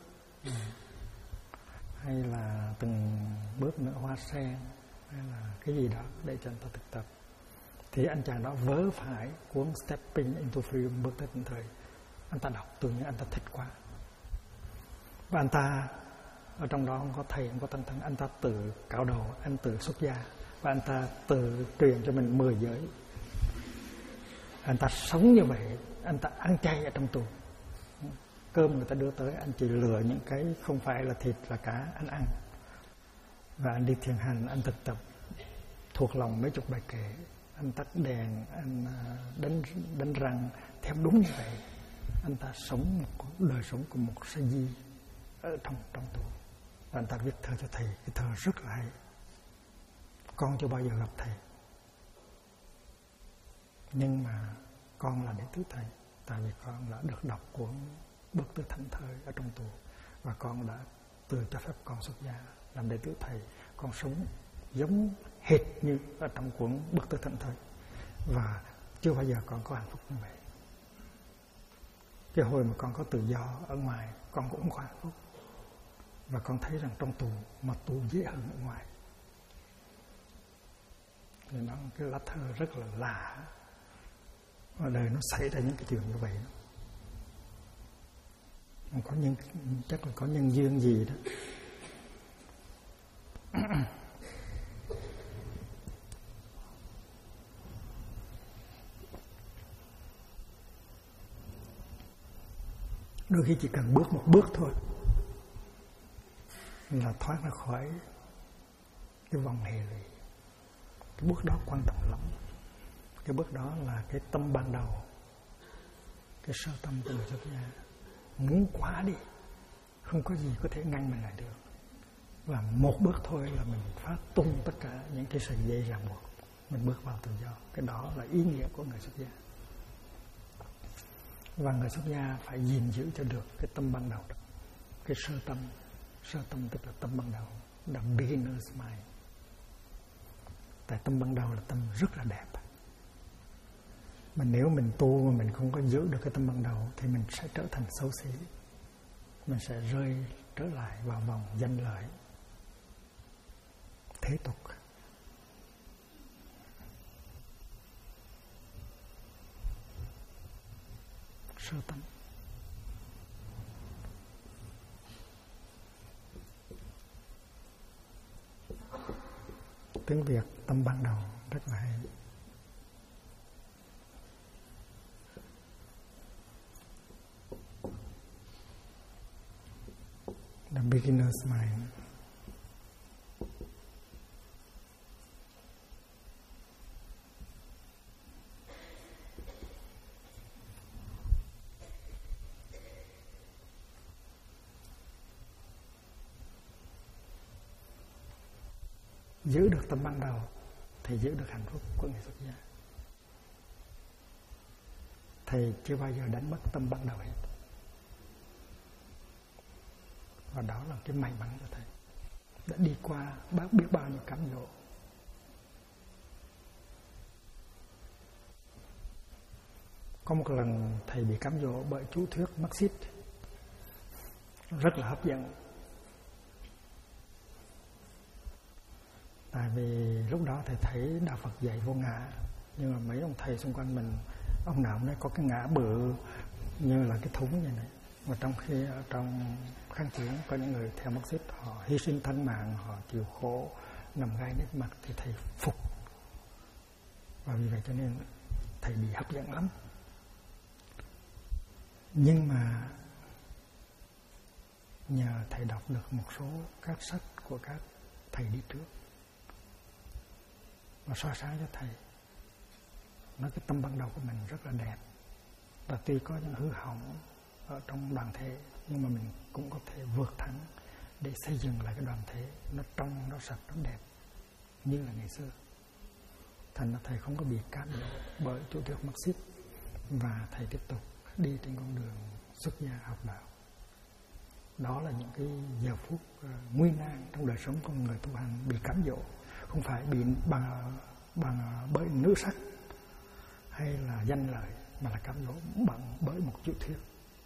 hay là Từng Bước Nữa Hoa Sen, hay là cái gì đó để cho anh ta thực tập. Thì anh chàng đó vớ phải cuốn Stepping into Freedom, bước tới thảnh thơi. Anh ta đọc tự nhiên anh ta thích quá. Và anh ta ở trong đó không có thầy, không có tăng thân, anh ta tự cạo đầu, anh tự xuất gia, và anh ta tự truyền cho mình 10 giới. Anh ta sống như vậy, anh ta ăn chay ở trong tù. Cơm người ta đưa tới, anh chỉ lựa những cái không phải là thịt là cá, anh ăn. Và anh đi thiền hành, anh thực tập thuộc lòng mấy chục bài kệ, anh tắt đèn, anh đánh răng theo đúng như vậy. Anh ta sống một đời sống của một sa di ở trong tù. Và anh ta viết thơ cho thầy, cái thơ rất là hay. Con chưa bao giờ gặp thầy, nhưng mà con là đệ tử thầy, tại vì con đã được đọc cuốn Bước tới thảnh thơi ở trong tù, và con đã từ cho phép con xuất gia làm đệ tử thầy. Con sống giống hệt như ở trong cuốn Bước tới thảnh thơi, và chưa bao giờ con có hạnh phúc như vậy. Cái hồi mà con có tự do ở ngoài, con cũng có hạnh phúc. Và con thấy rằng trong tù, mà tù dễ hơn ở ngoài. Thì nó cái lá thơ rất là lạ. Ở đời nó xảy ra những cái chuyện như vậy đó. Có chắc là có nhân duyên gì đó. Đôi khi chỉ cần bước một bước thôi là thoát ra khỏi cái vòng hệ lụy. Cái bước đó quan trọng lắm. Cái bước đó là cái tâm ban đầu, cái sơ tâm của người xuất gia. Muốn quá đi, không có gì có thể ngăn mình lại được. Và một bước thôi là mình phá tung tất cả những cái sợi dây ràng buộc, mình bước vào tự do. Cái đó là ý nghĩa của người xuất gia. Và người xuất gia phải gìn giữ cho được cái tâm ban đầu đó. Cái sơ tâm tức là tâm ban đầu, là beginner's mind. Tại tâm ban đầu là tâm rất là đẹp. Mà nếu mình tu mà mình không có giữ được cái tâm ban đầu thì mình sẽ trở thành xấu xí. Mình sẽ rơi trở lại vào vòng danh lợi, thế tục. Sơ tâm. tiếng Việt tâm ban đầu rất là hay. The beginner's mind. Giữ được tâm ban đầu thì giữ được hạnh phúc của người xuất gia. Thầy chưa bao giờ đánh mất tâm ban đầu hết. Và đó là cái may mắn cho thầy. Đã đi qua biết bao nhiêu cám dỗ. Có một lần thầy bị cám dỗ bởi chú thuyết Marxist rất là hấp dẫn. Tại vì lúc đó thầy thấy Đạo Phật dạy vô ngã, nhưng mà mấy ông thầy xung quanh mình, ông nào cũng nói có cái ngã bự như là cái thúng như này. Và trong khi ở trong kháng chiến có những người theo Marxist, họ hy sinh thân mạng, họ chịu khổ, nằm gai nếp mặt, thì thầy phục. Và vì vậy cho nên thầy bị hấp dẫn lắm. Nhưng mà nhờ thầy đọc được một số các sách của các thầy đi trước và soi sáng cho thầy, nói cái tâm ban đầu của mình rất là đẹp, và tuy có những hư hỏng ở trong đoàn thể, nhưng mà mình cũng có thể vượt thắng để xây dựng lại cái đoàn thể nó trong, nó sạch, nó đẹp như là ngày xưa. Thành ra thầy không có bị cám dỗ bởi chủ thuyết Marxist, và thầy tiếp tục đi trên con đường xuất gia học đạo. Đó là những cái giờ phút nguy nan trong đời sống của người tu hành, bị cám dỗ, không phải bị bằng bởi nữ sắc hay là danh lợi, mà là cám dỗ bởi một chủ thuyết.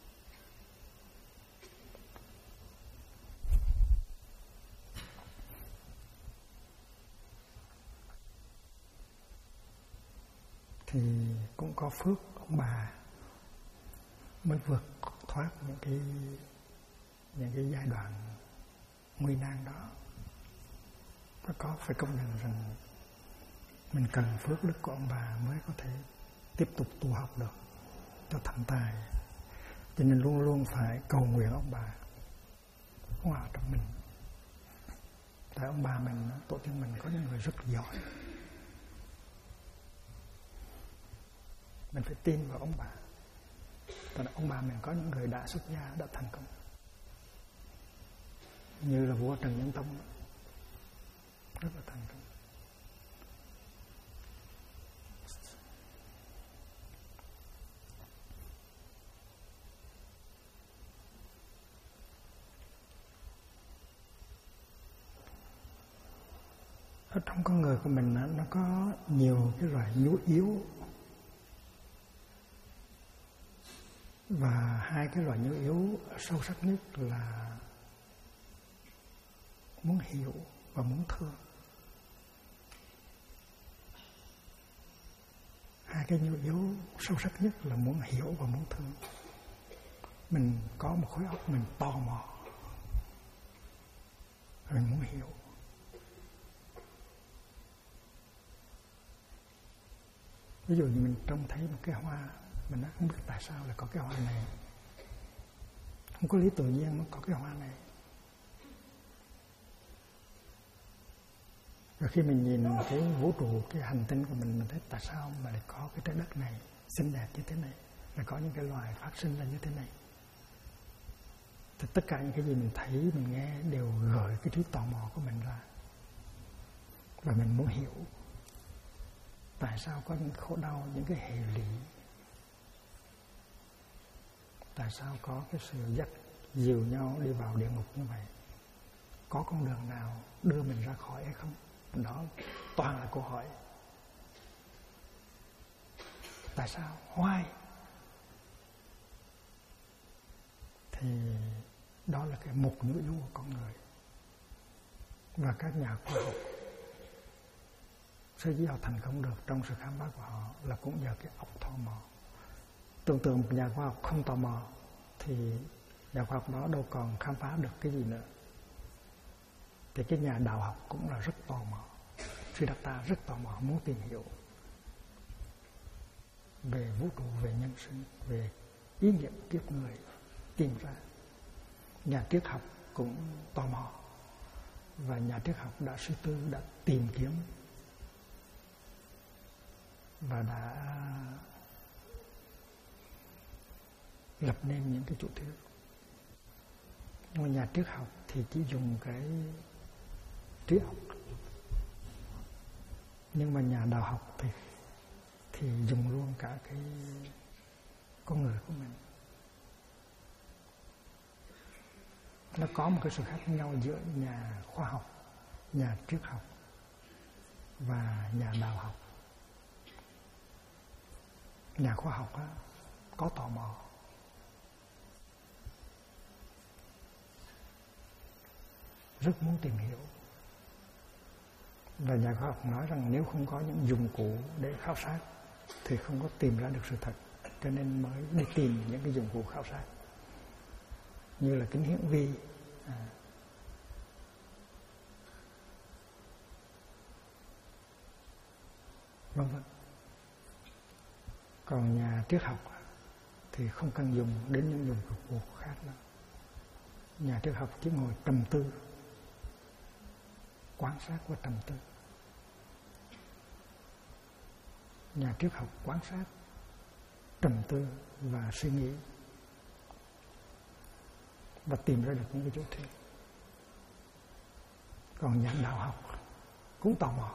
Thì cũng có phước ông bà mới vượt thoát những cái giai đoạn nguy nan đó. Và có phải công nhận rằng mình cần phước đức của ông bà mới có thể tiếp tục tu học được cho thành tài. Cho nên luôn luôn phải cầu nguyện ông bà hòa trong mình. Tại ông bà mình, tổ tiên mình có những người rất giỏi, mình phải tin vào ông bà. Tại ông bà mình có những người đã xuất gia, đã thành công, như là vua Trần Nhân Tông, rất là thành công. Ở trong con người của mình nó có nhiều cái loại nhu yếu, và hai cái loại nhu yếu sâu sắc nhất là muốn hiểu và muốn thương. Hai cái nhu yếu sâu sắc nhất là muốn hiểu và muốn thương. Mình có một khối óc mình tò mò, mình muốn hiểu. Ví dụ như mình trông thấy một cái hoa, mình không biết tại sao lại có cái hoa này, không có lý tự nhiên nó có cái hoa này. Và khi mình nhìn cái vũ trụ, cái hành tinh của mình thấy tại sao mà lại có cái trái đất này xinh đẹp như thế này, lại có những cái loài phát sinh ra như thế này. Thì tất cả những cái gì mình thấy, mình nghe đều gợi cái trí tò mò của mình ra, và mình muốn hiểu tại sao có những khổ đau, những cái hệ lụy, tại sao có cái sự dắt dìu nhau đi vào địa ngục như vậy, có con đường nào đưa mình ra khỏi hay không. Đó toàn là câu hỏi. Tại sao? Why? Thì đó là cái mục nhu yếu của con người. Và các nhà khoa học sở dĩ họ thành công được trong sự khám phá của họ là cũng nhờ cái óc tò mò. Tưởng tượng một nhà khoa học không tò mò thì nhà khoa học đó đâu còn khám phá được cái gì nữa. Thì cái nhà đạo học cũng là rất tò mò, Siddhartha rất tò mò muốn tìm hiểu về vũ trụ, về nhân sinh, về ý nghĩa kiếp người, tìm ra. Nhà triết học cũng tò mò, và nhà triết học đã suy tư, đã tìm kiếm và đã lập nên những cái chủ thuyết. Nhưng mà nhà triết học thì chỉ dùng cái trí óc, nhưng mà nhà đạo học thì dùng luôn cả cái con người của mình. Nó có một cái sự khác nhau giữa nhà khoa học, nhà triết học và nhà đạo học. Nhà khoa học á, có tò mò, rất muốn tìm hiểu, và nhà khoa học nói rằng nếu không có những dụng cụ để khảo sát thì không có tìm ra được sự thật, cho nên mới đi tìm những cái dụng cụ khảo sát như là kính hiển vi, vân vân. Còn nhà triết học thì không cần dùng đến những dụng cụ khác nữa. Nhà triết học chỉ ngồi trầm tư, quan sát và trầm tư. Nhà triết học quan sát, trầm tư và suy nghĩ và tìm ra được những cái chủ thuyết. Còn nhà đạo học cũng tò mò.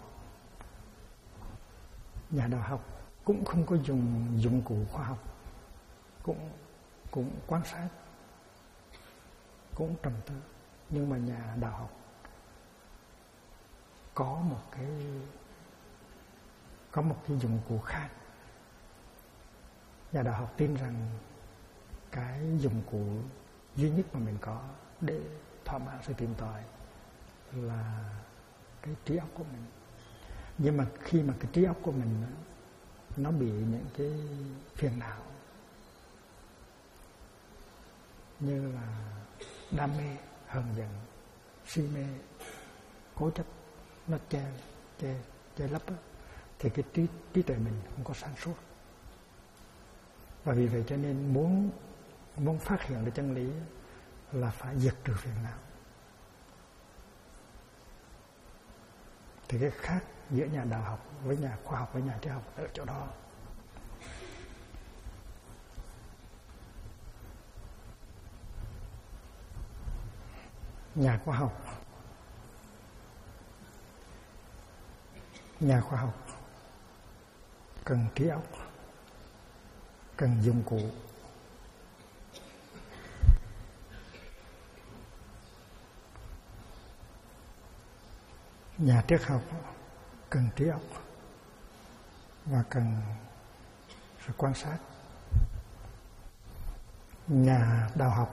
Nhà đạo học cũng không có dùng dụng cụ khoa học, cũng quan sát, cũng trầm tư. Nhưng mà nhà đạo học có một cái dụng cụ khác. Nhà đạo học tin rằng cái dụng cụ duy nhất mà mình có để thỏa mãn sự tìm tòi là cái trí óc của mình. Nhưng mà khi mà cái trí óc của mình nó bị những cái phiền não như là đam mê, hờn giận, si mê, cố chấp, nó che lấp đó, thì cái trí tuệ mình không có sáng suốt. Và vì vậy cho nên muốn phát hiện được chân lý là phải diệt trừ phiền não. Thì cái khác giữa nhà đạo học với nhà khoa học với nhà triết học ở chỗ đó. Nhà khoa học cần trí óc, cần dụng cụ. Nhà triết học cần trí óc và cần sự quan sát. Nhà đạo học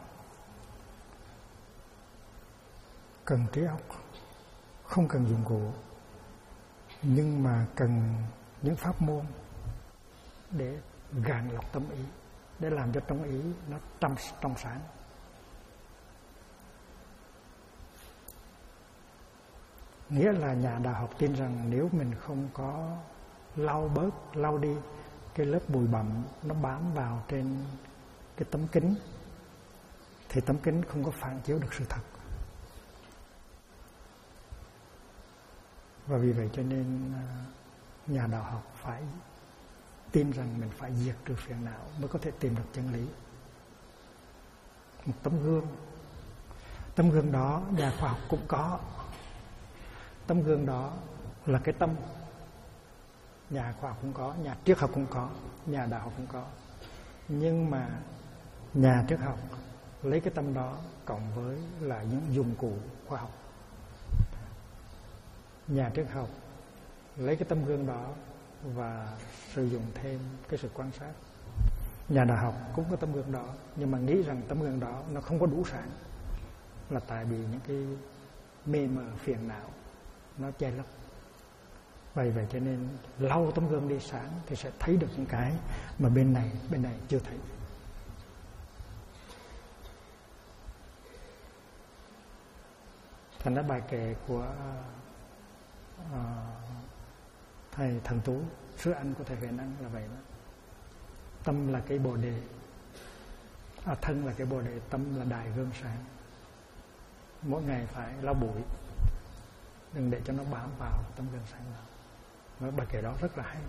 cần trí óc, không cần dụng cụ, nhưng mà cần những pháp môn để gạn lọc tâm ý, để làm cho tâm ý nó trong sáng. Nghĩa là nhà đạo học tin rằng nếu mình không có lau đi cái lớp bụi bặm nó bám vào trên cái tấm kính thì tấm kính không có phản chiếu được sự thật. Và vì vậy cho nên nhà đạo học phải tin rằng mình phải diệt trừ phiền não mới có thể tìm được chân lý. Một tấm gương đó nhà khoa học cũng có. Tấm gương đó là cái tâm. Nhà khoa học cũng có, nhà triết học cũng có, nhà đạo học cũng có. Nhưng mà nhà triết học lấy cái tâm đó cộng với là những dụng cụ khoa học. Nhà triết học lấy cái tấm gương đó và sử dụng thêm cái sự quan sát. Nhà đạo học cũng có tấm gương đó, nhưng mà nghĩ rằng tấm gương đó nó không có đủ sáng, là tại vì những cái mê mờ phiền não nó che lấp. Vậy cho nên lau tấm gương đi sáng thì sẽ thấy được những cái mà bên này chưa thấy. Thành ra bài kệ của thầy Thần Tú, sư anh của thầy Huệ Năng là vậy đó. Tâm là cái bồ đề, thân là cái bồ đề, tâm là đài gương sáng. Mỗi ngày phải lau bụi, đừng để cho nó bám vào tấm gương sáng nào. Nói bài kệ đó rất là hay.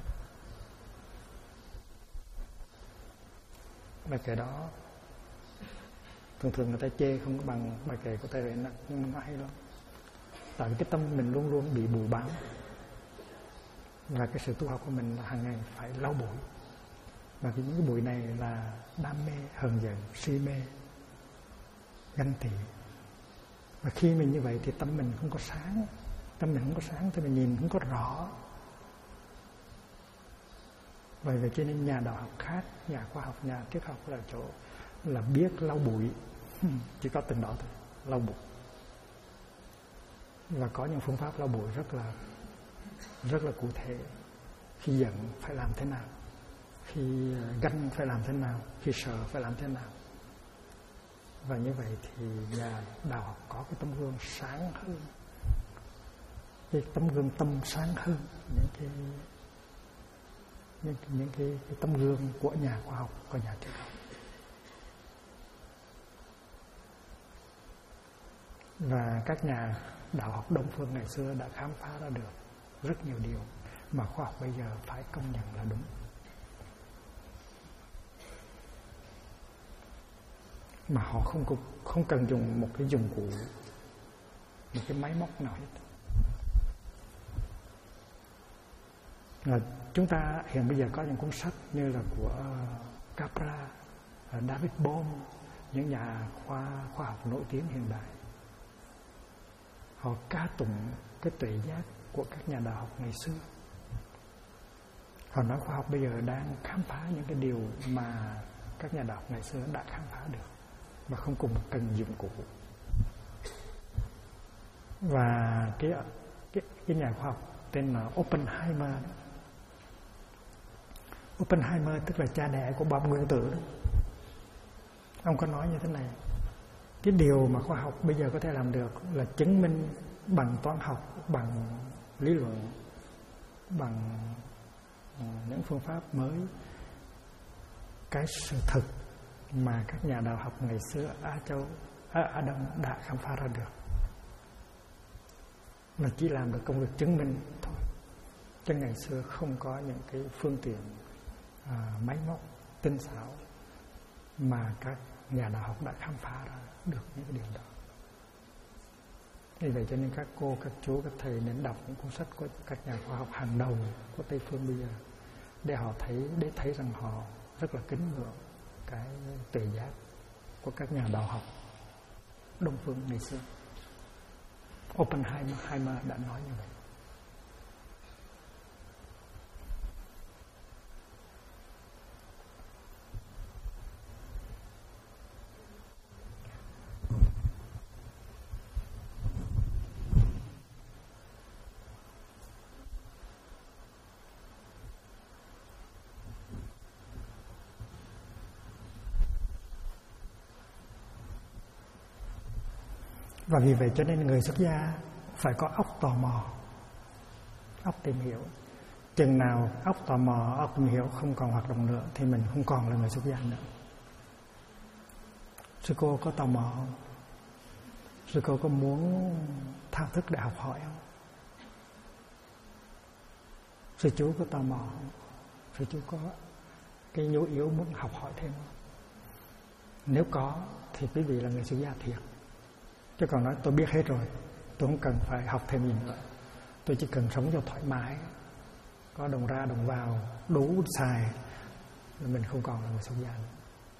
Bài kệ đó thường người ta chê không có bằng bài kệ của thầy Huệ Năng, nhưng mà nó hay lắm. Tại vì cái tâm mình luôn luôn bị bụi bám, và cái sự tu học của mình là hàng ngày phải lau bụi. Và những cái bụi này là đam mê, hờn giận, si mê, ganh tị. Và khi mình như vậy thì tâm mình không có sáng. Tâm mình không có sáng thì mình nhìn không có rõ. Bởi vậy cho nên nhà đạo học khác, nhà khoa học, nhà triết học là chỗ là biết lau bụi. Chỉ có từng đó thôi, lau bụi. Và có những phương pháp lau bụi rất là cụ thể. Khi giận phải làm thế nào, khi ganh phải làm thế nào, khi sợ phải làm thế nào. Và như vậy thì nhà đạo học có cái tấm gương sáng hơn, cái tấm gương tâm sáng hơn những cái tấm gương của nhà khoa học, của nhà triết học. Và các nhà đạo học Đông phương ngày xưa đã khám phá ra được rất nhiều điều mà khoa học bây giờ phải công nhận là đúng. Mà họ không cần dùng một cái dụng cụ, một cái máy móc nào hết. Và chúng ta hiện bây giờ có những cuốn sách như là của Capra, David Bohm, những nhà khoa học nổi tiếng hiện đại. Họ ca tụng cái tuệ giác của các nhà đạo học ngày xưa. Họ nói khoa học bây giờ đang khám phá những cái điều mà các nhà đạo học ngày xưa đã khám phá được, mà không cùng cần dụng cụ. Và cái nhà khoa học tên là Oppenheimer. Oppenheimer tức là cha đẻ của bom nguyên tử đó. Ông có nói như thế này: cái điều mà khoa học bây giờ có thể làm được là chứng minh bằng toán học, bằng lý luận, bằng những phương pháp mới cái sự thực mà các nhà đạo học ngày xưa Á Đông đã khám phá ra được. Mà chỉ làm được công việc chứng minh thôi. Chứ ngày xưa không có những cái phương tiện máy móc tinh xảo mà các nhà đạo học đã khám phá ra được những cái điều đó. Vì vậy cho nên các cô, các chú, các thầy nên đọc những cuốn sách của các nhà khoa học hàng đầu của Tây phương bây giờ, để thấy rằng họ rất là kính ngưỡng cái tự giác của các nhà đạo học Đông phương ngày xưa. Oppenheimer đã nói như vậy. Và vì vậy cho nên người xuất gia phải có óc tò mò, óc tìm hiểu. Chừng nào óc tò mò, óc tìm hiểu không còn hoạt động nữa thì mình không còn là người xuất gia nữa. Sư cô có tò mò không? Sư cô có muốn thao thức để học hỏi không? Sư chú có tò mò không? Sư chú có cái nhu yếu muốn học hỏi thêm không? Nếu có thì quý vị là người xuất gia thiệt. Chứ còn nói tôi biết hết rồi, tôi không cần phải học thêm gì nữa, tôi chỉ cần sống cho thoải mái, có đồng ra đồng vào đủ xài, mình không còn là người xuất gia nữa.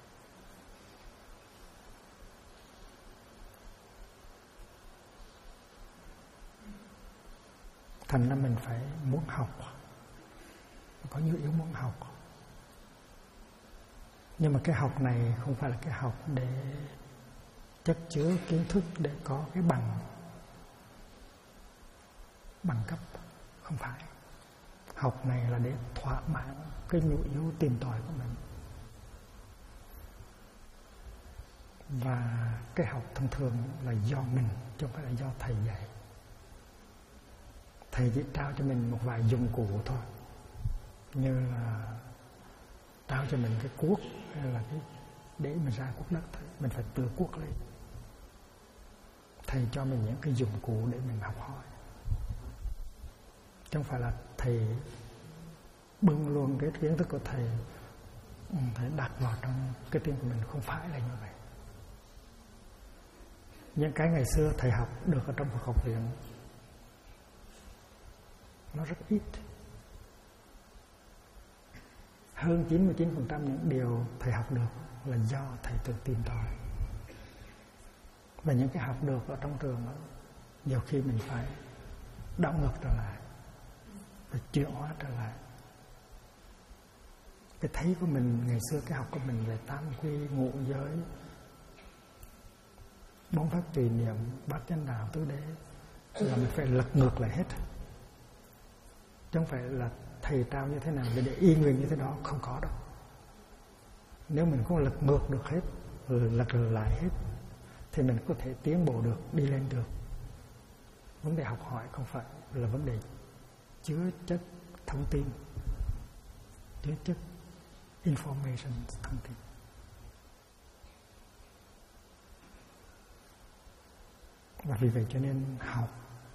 Thành ra mình phải muốn học, có nhu yếu muốn học. Nhưng mà cái học này không phải là cái học để chất chứa kiến thức để có cái bằng cấp, không phải. Học này là để thỏa mãn cái nhu yếu tìm tòi của mình. Và cái học thông thường là do mình, chứ không phải là do thầy dạy. thầy chỉ trao cho mình một vài dụng cụ thôi, như là trao cho mình cái cuốc hay là cái để mình ra cuốc đất thôi, mình phải tự cuốc lên. Thầy cho mình những cái dụng cụ để mình học hỏi, chứ không phải là thầy bưng luôn cái kiến thức của thầy đặt vào trong cái tim của mình, không phải là như vậy. Những cái ngày xưa thầy học được ở trong Phật học viện nó rất ít. Hơn 99% những điều thầy học được là do thầy tự tìm tòi. Và những cái học được ở trong trường đó, nhiều khi mình phải đảo ngược trở lại, phải chuyển hóa trở lại. Cái thấy của mình ngày xưa, cái học của mình về tam quy, ngũ giới, 4 pháp tùy niệm, bát chánh đạo, tứ đế, là mình phải lật ngược lại hết. Chứ không phải là thầy trao như thế nào để y nguyên như thế đó, không có đâu. Nếu mình không lật ngược được hết, lật lại hết, thì mình có thể tiến bộ được, đi lên được. Vấn đề học hỏi không phải là vấn đề chứa chất thông tin, chứa chất information, thông tin. Và vì vậy cho nên học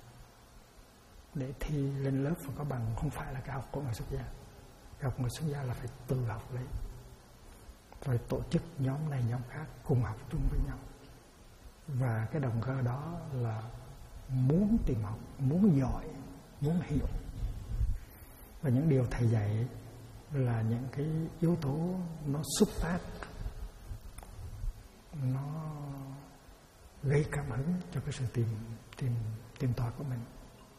để thi lên lớp và có bằng không phải là cái học của người xuất gia. Cái học của người xuất gia là phải tự học lấy, phải tổ chức nhóm này nhóm khác cùng học chung với nhau. Và cái động cơ đó là muốn tìm học, muốn giỏi, muốn hiểu. Và những điều thầy dạy là những cái yếu tố nó xúc tác, nó gây cảm hứng cho cái sự tìm tòi của mình.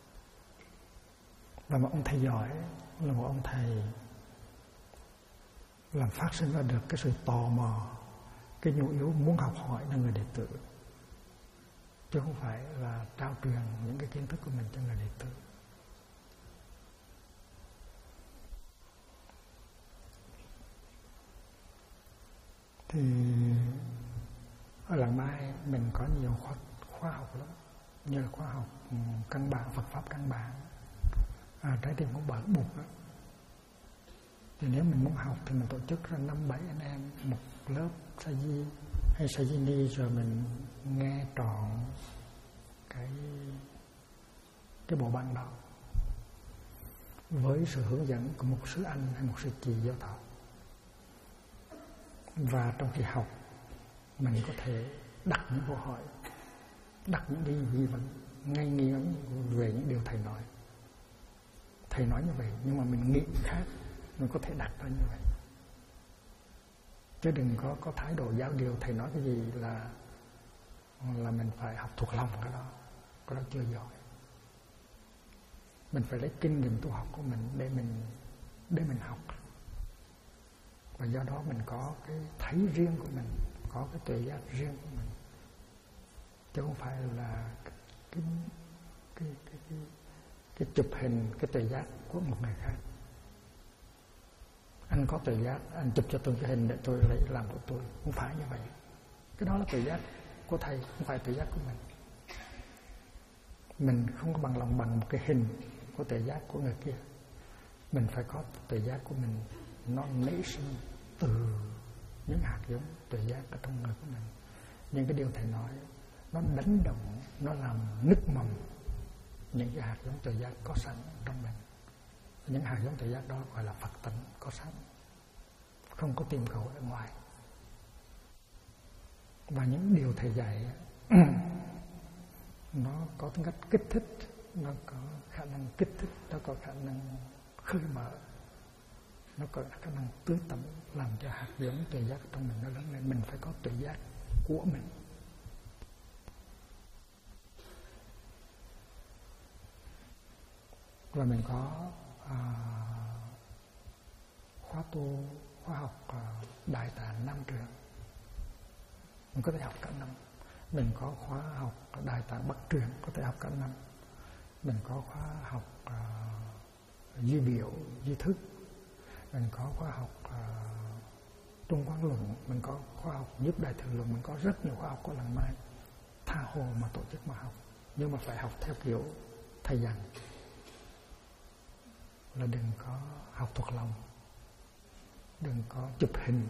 Và một ông thầy giỏi là một ông thầy làm phát sinh ra được cái sự tò mò, cái nhu yếu muốn học hỏi cho người đệ tử, chứ không phải là trao truyền những cái kiến thức của mình cho người đệ tử. Thì ở Làng Mai mình có nhiều khóa học lắm, như là khóa học căn bản, Phật pháp căn bản, trái tim của Bản Bụt đó. Thì nếu mình muốn học thì mình tổ chức ra 5-7 anh em một lớp sa di hay sa di ni, rồi mình nghe trọn cái bộ băng đó với sự hướng dẫn của một sư anh hay một sư chị giáo thọ. Và trong khi học mình có thể đặt những câu hỏi, đặt những cái nghi vấn, ngay nghi vấn về những điều thầy nói. Thầy nói như vậy nhưng mà mình nghĩ khác, mình có thể đặt ra như vậy. Chứ đừng có thái độ giáo điều thầy nói cái gì là mình phải học thuộc lòng cái đó chưa giỏi. Mình phải lấy kinh nghiệm tu học của mình để mình học. Và do đó mình có cái thấy riêng của mình, có cái tuệ giác riêng của mình, chứ không phải là cái chụp hình cái tuệ giác của một người khác. Anh có tuệ giác, anh chụp cho tôi cái hình để tôi lấy làm của tôi, không phải như vậy. Cái đó là tuệ giác của thầy, không phải tuệ giác của mình. Mình không có bằng lòng bằng một cái hình của tuệ giác của người kia. Mình phải có tuệ giác của mình, nó nảy sinh từ những hạt giống tuệ giác ở trong người của mình. Những cái điều thầy nói nó đánh động, nó làm nứt mầm những cái hạt giống tuệ giác có sẵn trong mình. Những hạt giống tuệ giác đó gọi là Phật tánh có sẵn, không có tìm cầu ở ngoài. Và những điều thầy dạy nó có tính cách kích thích, nó có khả năng kích thích, nó có khả năng khơi mở, nó có khả năng tưới tẩm, làm cho hạt giống tuệ giác trong mình nó lớn lên. Mình phải có tuệ giác của mình. Và mình có khóa học Đại Tạng Nam Truyền, mình có thể học cả năm. Mình có khóa học Đại Tạng Bắc Truyền, có thể học cả năm. Mình có khóa học duy biểu, duy thức. Mình có khóa học Trung Quán Luận. Mình có khóa học Nhất Đại Thừa Luận. Mình có rất nhiều khóa học của Làng Mai tha hồ mà tổ chức mà học, nhưng mà phải học theo kiểu thầy dặn. là đừng có học thuộc lòng, đừng có chụp hình,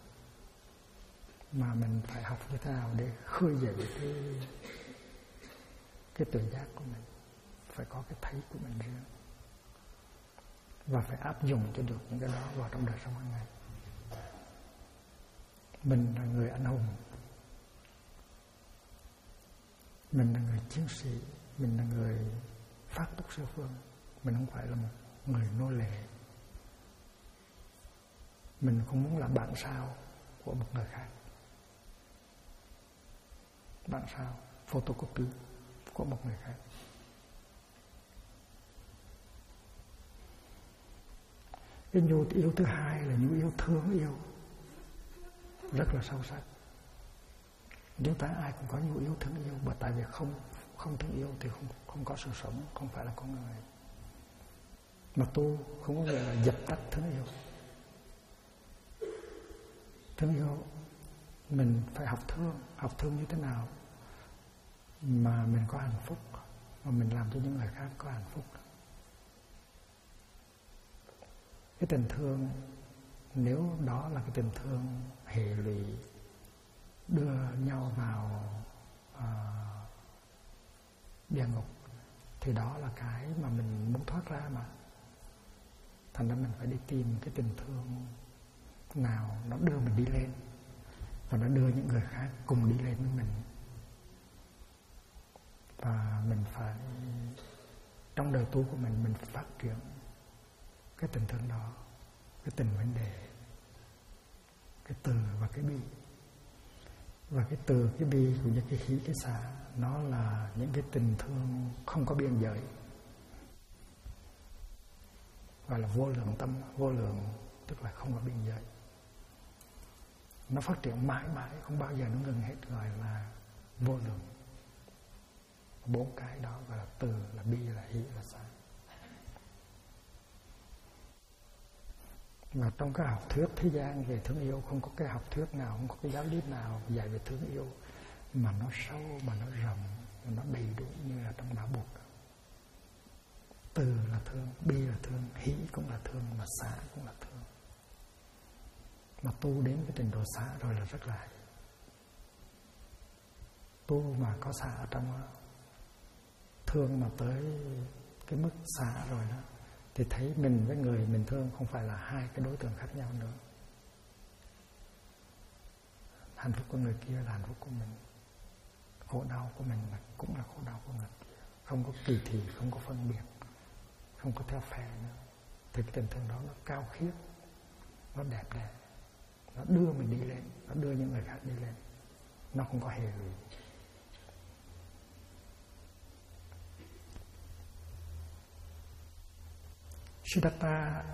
mà mình phải học như thế nào để khơi dậy cái tự giác của mình, phải có cái thấy của mình riêng và phải áp dụng cho được những cái đó vào trong đời sống hàng ngày. Mình là người anh hùng, mình là người chiến sĩ, mình là người phát túc siêu phương, mình không phải là một người nô lệ. Mình không muốn là bản sao của một người khác, bản sao photocopy của một người khác. Cái nhu yếu thứ hai là nhu yếu thương yêu, rất là sâu sắc. Chúng ta ai cũng có nhu yếu thương yêu, bởi tại vì không thương yêu thì không có sự sống, không phải là con người. Mà tu không có nghĩa là dập tắt thương yêu. Thương yêu mình phải học thương như thế nào mà mình có hạnh phúc, mà mình làm cho những người khác có hạnh phúc. Cái tình thương, nếu đó là cái tình thương hệ lụy đưa nhau vào địa ngục, thì đó là cái mà mình muốn thoát ra mà. Thành ra mình phải đi tìm cái tình thương nào nó đưa mình đi lên, và nó đưa những người khác cùng đi lên với mình. Và mình phải, trong đời tu của mình phải phát triển cái tình thương đó, cái tình vấn đề, cái từ và cái bi. Và cái từ, cái bi cũng như cái hỷ, cái xả, nó là những cái tình thương không có biên giới, gọi là vô lượng tâm. Vô lượng tức là không có biên giới, nó phát triển mãi mãi, không bao giờ nó ngừng hết, gọi là vô lượng. 4 cái đó gọi là từ, là bi, là hỷ, là xả. Mà trong cái học thuyết thế gian về thương yêu, không có cái học thuyết nào, không có cái giáo lý nào dạy về thương yêu mà nó sâu, mà nó rộng, mà nó đầy đủ như là trong đạo Bụt. Từ là thương, bi là thương, hỷ cũng là thương, mà xả cũng là thương. Mà tu đến cái trình độ xả rồi là rất là hay. Tu mà có xả ở trong đó, thương mà tới cái mức xả rồi đó, thì thấy mình với người mình thương không phải là hai cái đối tượng khác nhau nữa. Hạnh phúc của người kia là hạnh phúc của mình, khổ đau của mình cũng là khổ đau của người kia. Không có kỳ thị, không có phân biệt, không có theo phe nữa. Thì cái tình thương đó nó cao khiết, nó đẹp đẽ, nó đưa mình đi lên, nó đưa những người khác đi lên, nó không có hệ lụy. Siddhartha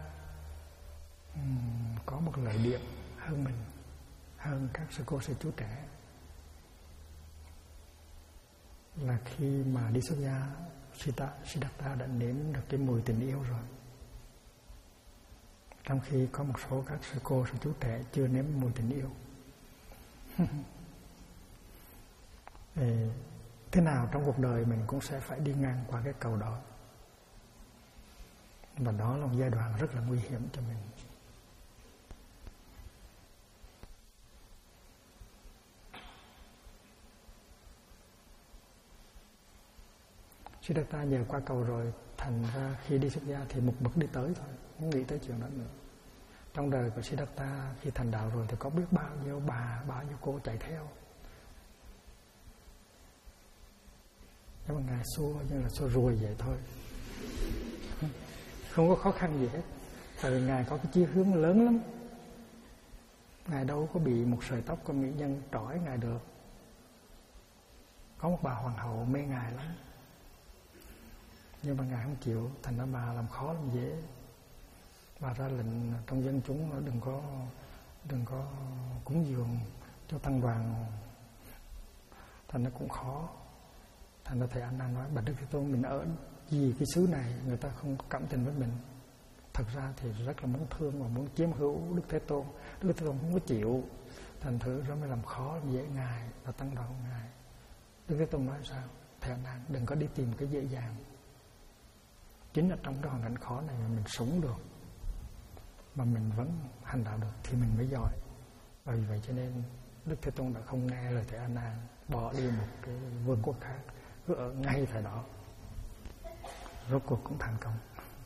có một lợi điểm hơn mình, hơn các sư cô sư chú trẻ, là khi mà đi xuất gia, Siddhartha đã nếm được cái mùi tình yêu rồi, trong khi có một số các sư cô sư chú trẻ chưa nếm mùi tình yêu. Thế nào trong cuộc đời mình cũng sẽ phải đi ngang qua cái cầu đó, và đó là một giai đoạn rất là nguy hiểm cho mình. Siddhartha nhờ qua cầu rồi, thành ra khi đi xuất gia thì một mực đi tới thôi, không nghĩ tới chuyện đó nữa. Trong đời của Siddhartha khi thành đạo rồi thì có biết bao nhiêu bà, bao nhiêu cô chạy theo, nhưng mà Ngài xua như là xua ruồi vậy thôi, không có khó khăn gì hết. Tại vì Ngài có cái chí hướng lớn lắm, Ngài đâu có bị một sợi tóc của mỹ nhân trói Ngài được. Có một bà hoàng hậu mê Ngài lắm, nhưng mà Ngài không chịu, thành ra bà làm khó làm dễ. Bà ra lệnh trong dân chúng nó đừng có cúng dường cho tăng đoàn, thành nó cũng khó. Thành ra thầy Anh nói: Bạch Đức Thế Tôn, mình ở vì cái xứ này người ta không cảm tình với mình. Thật ra thì rất là muốn thương và muốn chiếm hữu Đức Thế Tôn. Đức Thế Tôn không có chịu, thành thử nó mới làm khó làm dễ Ngài và tăng đoàn của Ngài. Đức Thế Tôn nói sao? Thầy Anh đừng có đi tìm cái dễ dàng, Chính là trong cái hoàn cảnh khó này mà mình sống được, mà mình vẫn hành đạo được thì mình mới giỏi. Và vì vậy cho nên Đức Thế Tôn đã không nghe lời thầy A Nan, bỏ đi một cái vương quốc khác, cứ ở ngay tại đó, rốt cuộc cũng thành công.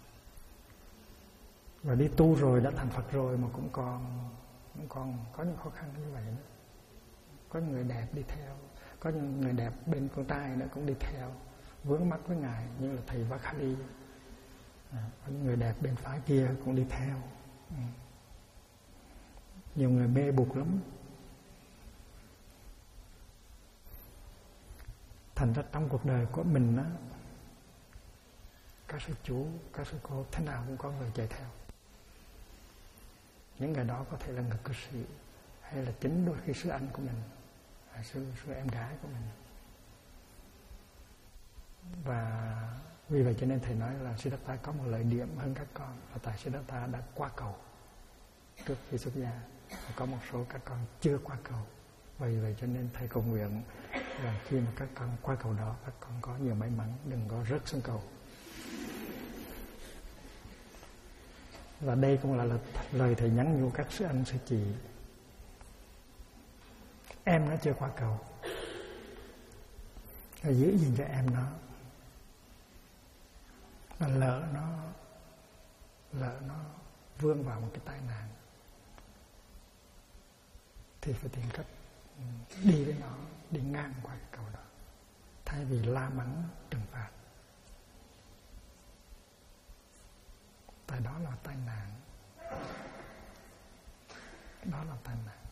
Và đi tu rồi, đã thành Phật rồi mà cũng còn có những khó khăn như vậy nữa. Có những người đẹp đi theo, có những người đẹp bên con trai nữa cũng đi theo, vướng mắc với Ngài, như là thầy Vakhali. Có những người đẹp bên phái kia cũng đi theo. Nhiều người mê buộc lắm. Thành ra trong cuộc đời của mình á, các sư chú, các sư cô thế nào cũng có người chạy theo. Những người đó có thể là người cư sĩ, hay là chính đôi khi sư anh của mình, hay sư em gái của mình. Và vì vậy cho nên thầy nói là Siddhartha có một lợi điểm hơn các con, là tại Siddhartha đã qua cầu trước khi xuất gia, và có một số các con chưa qua cầu. Vì vậy cho nên thầy cầu nguyện là khi mà các con qua cầu đó, các con có nhiều may mắn, đừng có rớt xuống cầu. Và đây cũng là lời thầy nhắn nhủ các sư anh sư chị. Em nó chưa qua cầu, phải giữ gìn cho em nó. Và lỡ nó vướng vào một cái tai nạn thì phải tìm cách đi với nó, đi ngang qua cái cầu đó, thay vì la mắng trừng phạt. Tại đó là tai nạn, đó là tai nạn.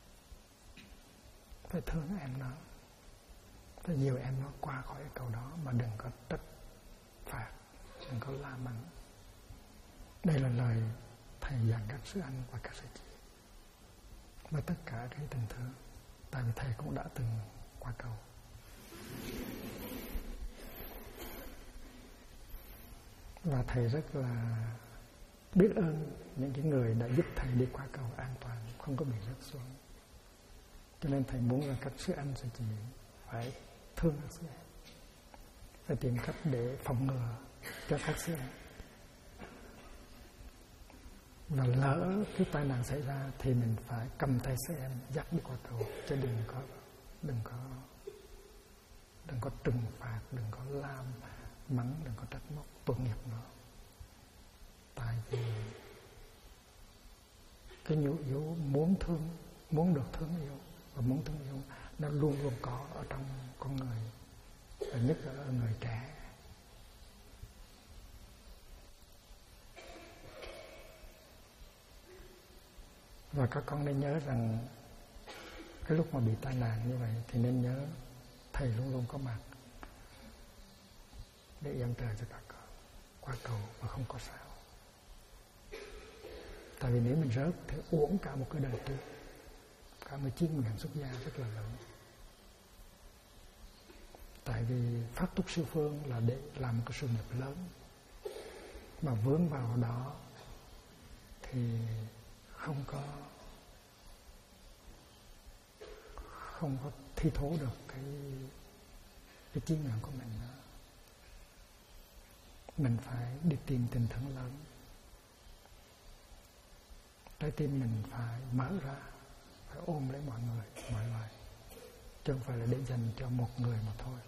Phải thương em nó, phải dìu em nó qua khỏi cái cầu đó, mà đừng có trách phạt, đừng có la mắng. Đây là lời thầy dặn các sư anh và các sư chị với tất cả cái tình thương, tại vì thầy cũng đã từng qua cầu. Và thầy rất là biết ơn những cái người đã giúp thầy đi qua cầu an toàn, không có bị rớt xuống. Cho nên thầy muốn là các sư anh sư chị phải thương các sư anh, phải tìm cách để phòng ngừa cho các sư anh. Và lỡ cái tai nạn xảy ra thì mình phải cầm tay sư em dắt đi qua cầu, chứ đừng có trừng phạt, đừng có la mắng, đừng có trách móc tội nghiệp nó. Tại vì cái nhu yếu muốn được thương yêu và muốn thương yêu, nó luôn luôn có ở trong con người, và nhất là ở người trẻ. Và các con nên nhớ rằng cái lúc mà bị tai nạn như vậy thì nên nhớ thầy luôn luôn có mặt để yểm trợ cho các con qua cầu và không có sao. Tại vì nếu mình rớt thì uổng cả một cái đời trước, cả 19 nguyện xuất gia rất là lớn. Tại vì phát túc siêu phương là để làm một cái sự nghiệp lớn, mà vướng vào đó thì không có thi thố được cái chí nguyện của mình nữa. Mình phải đi tìm tình thương lớn, trái tim mình phải mở ra, phải ôm lấy mọi người, mọi loài, chứ không phải là để dành cho một người mà thôi.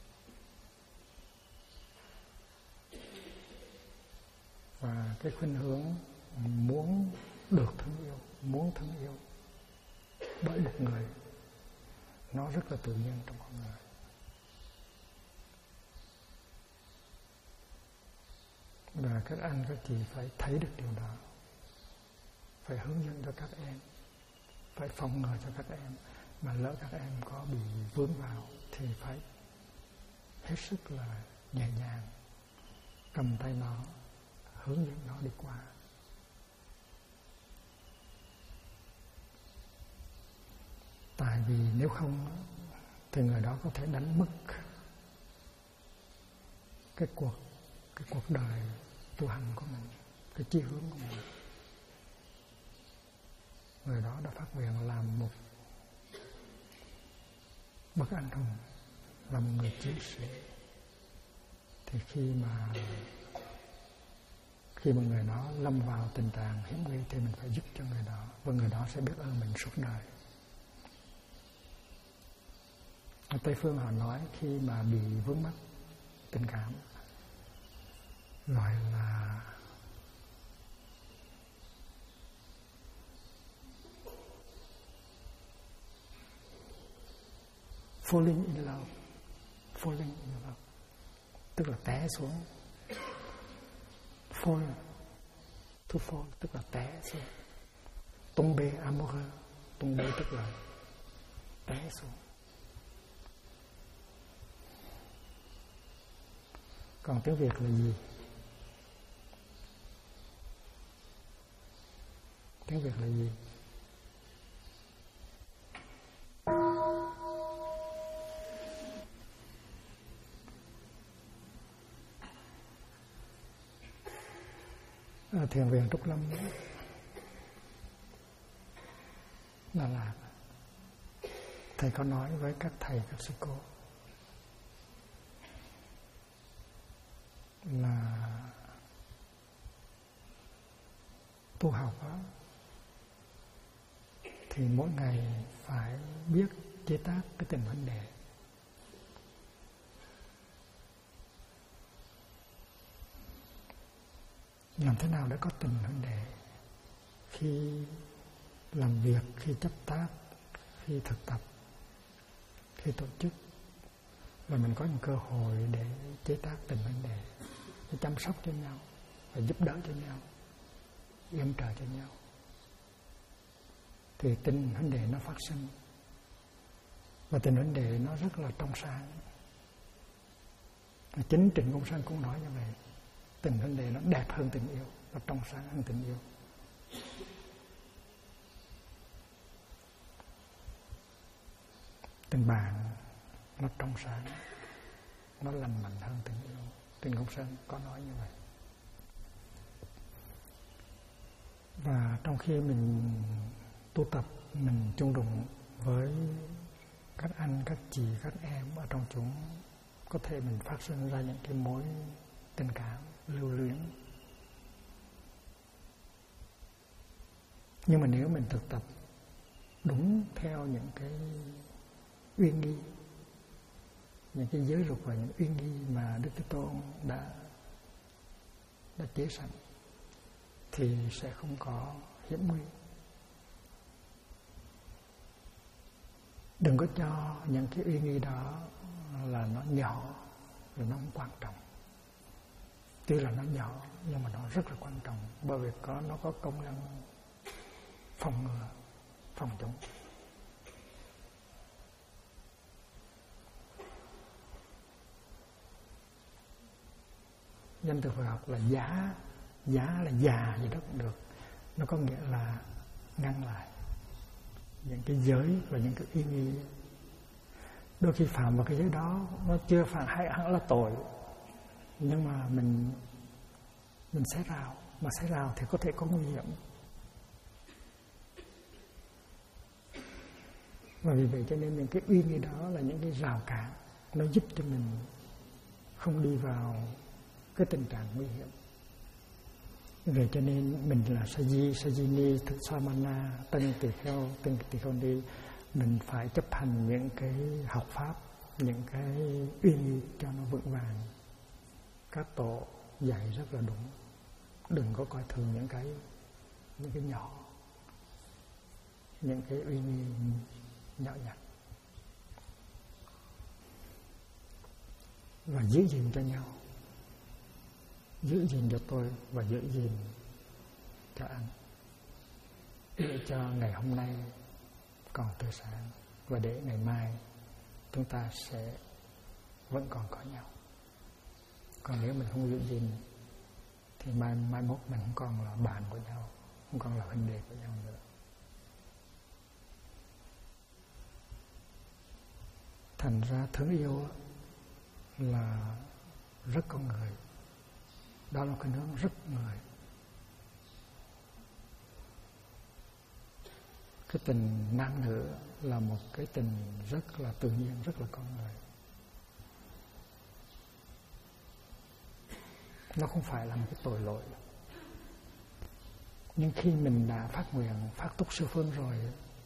Và cái khuynh hướng muốn được thương yêu, muốn thương yêu bởi một người, nó rất là tự nhiên trong con người. Và các anh các chị phải thấy được điều đó, phải hướng dẫn cho các em, phải phòng ngừa cho các em. Mà lỡ các em có bị vướng vào thì phải hết sức là nhẹ nhàng cầm tay nó, hướng dẫn nó đi qua. Tại vì nếu không thì người đó có thể đánh mất cái cuộc đời tu hành của mình, cái chí hướng của mình. Người đó đã phát nguyện làm một bậc anh hùng, là một người chiến sĩ, thì khi mà khi một người đó lâm vào tình trạng hiểm nguy thì mình phải giúp cho người đó, và người đó sẽ biết ơn mình suốt đời. Ở Tây Phương họ nói khi mà bị vướng mắc tình cảm gọi là falling in love. Falling in love tức là té xuống. Fall, to fall tức là té xuống. Tomber amoureux, tomber tức là té xuống. Còn tiếng Việt là gì? Tiếng Việt là gì? Ở Thiền viện Trúc Lâm Đà Lạt, thầy có nói với các thầy, các sư cô là tu học đó, thì mỗi ngày phải biết chế tác cái từng vấn đề. Làm thế nào để có từng vấn đề khi làm việc, khi chấp tác, khi thực tập, khi tổ chức, và mình có những cơ hội để chế tác từng vấn đề, để chăm sóc cho nhau, và giúp đỡ cho nhau, yểm trợ cho nhau, thì tình vấn đề nó phát sinh. Và tình vấn đề nó rất là trong sáng. Và chính Trịnh Công Sơn cũng nói như vậy. Tình vấn đề nó đẹp hơn tình yêu, nó trong sáng hơn tình yêu. Tình bạn nó trong sáng, nó lành mạnh hơn tình yêu. Trịnh Công Sơn có nói như vậy. Và trong khi mình tu tập, mình chung đụng với các anh, các chị, các em ở trong chúng, có thể mình phát sinh ra những cái mối tình cảm lưu luyến. Nhưng mà nếu mình thực tập đúng theo những cái uy nghi, những cái giới luật và những uy nghi mà Đức Thế Tôn đã chế sẵn, thì sẽ không có hiểm nguy. Đừng có cho những cái uy nghi đó là nó nhỏ, rồi nó không quan trọng. Tuy là nó nhỏ nhưng mà nó rất là quan trọng, bởi vì nó có công năng phòng ngừa, phòng chống. Danh từ Phật học là giá là già gì đó cũng được. Nó có nghĩa là ngăn lại những cái giới và những cái uy nghi. Đôi khi phạm vào cái giới đó nó chưa phạm hẳn là tội, nhưng mà mình xé rào, mà xé rào thì có thể có nguy hiểm. Và vì vậy cho nên những cái uy nghi đó là những cái rào cản, nó giúp cho mình không đi vào cái tình trạng nguy hiểm. Vậy cho nên mình là Sajini, Samana, Tân Tỳ Kheo Ni, mình phải chấp hành những cái học pháp, những cái uy nghi cho nó vững vàng. Các tổ dạy rất là đúng. Đừng có coi thường những cái nhỏ, những cái uy nghi nhỏ nhặt, và giữ gìn cho nhau, giữ gìn cho tôi và giữ gìn cho anh, để cho ngày hôm nay còn tươi sáng, và để ngày mai chúng ta sẽ vẫn còn có nhau. Còn nếu mình không giữ gìn thì mai mốt mình không còn là bạn của nhau, không còn là huynh đệ của nhau nữa. Thành ra thương yêu là rất con người. Đó là cái hướng rất người. Cái tình nam nữ là một cái tình rất là tự nhiên, rất là con người. Nó không phải là một cái tội lỗi. Nhưng khi mình đã phát nguyện phát túc siêu phương rồi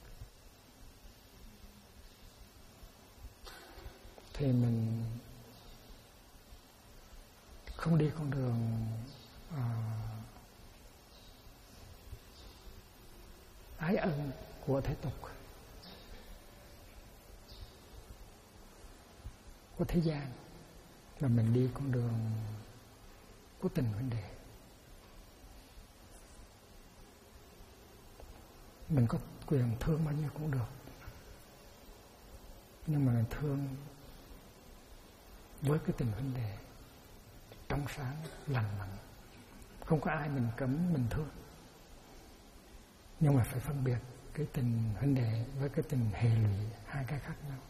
thì mình không đi con đường ái ân của thế tục, của thế gian, mà mình đi con đường của tình huynh đệ. Mình có quyền thương bao nhiêu cũng được, nhưng mà mình thương với cái tình huynh đệ trong sáng, lành mạnh. Không có ai mình cấm mình thương, nhưng mà phải phân biệt cái tình huynh đệ với cái tình hệ lụy, hai cái khác nhau.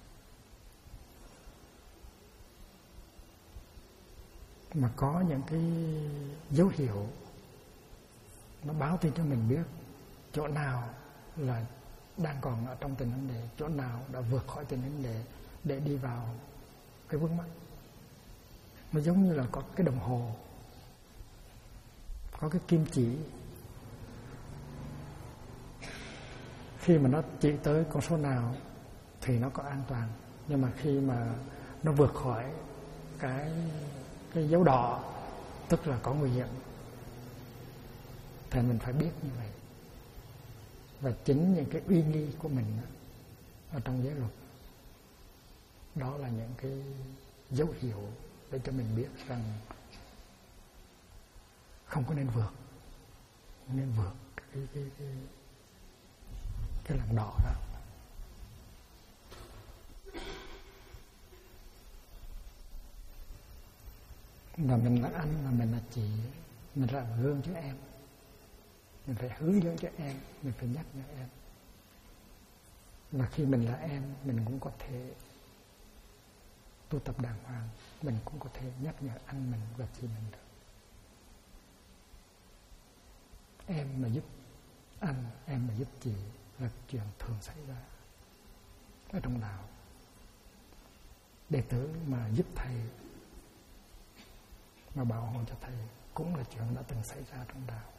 Mà có những cái dấu hiệu nó báo tin cho mình biết chỗ nào là đang còn ở trong tình huynh đệ, chỗ nào đã vượt khỏi tình huynh đệ để đi vào cái vướng mắc. Nó giống như là có cái đồng hồ, có cái kim chỉ, khi mà nó chỉ tới con số nào thì nó có an toàn, nhưng mà khi mà nó vượt khỏi cái dấu đỏ, tức là có nguy hiểm, thì mình phải biết như vậy. Và chính những cái uy nghi của mình ở trong giới luật, đó là những cái dấu hiệu để cho mình biết rằng không có nên vượt cái làn đỏ đó. Và mình là anh, và mình là chị, mình là gương cho em, mình phải hướng dẫn cho em, mình phải nhắc nhở em. Và khi mình là em, mình cũng có thể tu tập đàng hoàng, mình cũng có thể nhắc nhở anh mình và chị mình được. Em mà giúp anh, em mà giúp chị là chuyện thường xảy ra ở trong đạo. Đệ tử mà giúp thầy, mà bảo hộ cho thầy cũng là chuyện đã từng xảy ra trong đạo.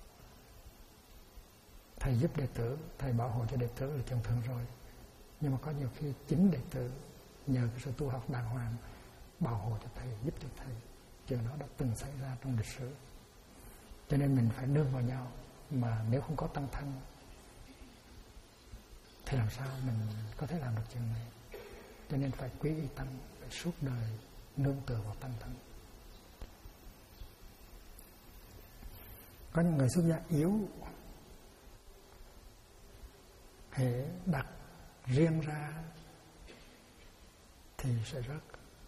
Thầy giúp đệ tử, thầy bảo hộ cho đệ tử là chuyện thường rồi. Nhưng mà có nhiều khi chính đệ tử nhờ cái sự tu học đàng hoàng bảo hộ cho thầy, giúp cho thầy, chuyện đó đã từng xảy ra trong lịch sử. Cho nên mình phải nương vào nhau. Mà nếu không có tăng thân thì làm sao mình có thể làm được chuyện này? Cho nên phải quý y tăng, phải suốt đời nương tựa vào tăng thân. Có những người xuất gia yếu, hễ đặt riêng ra thì sẽ rớt.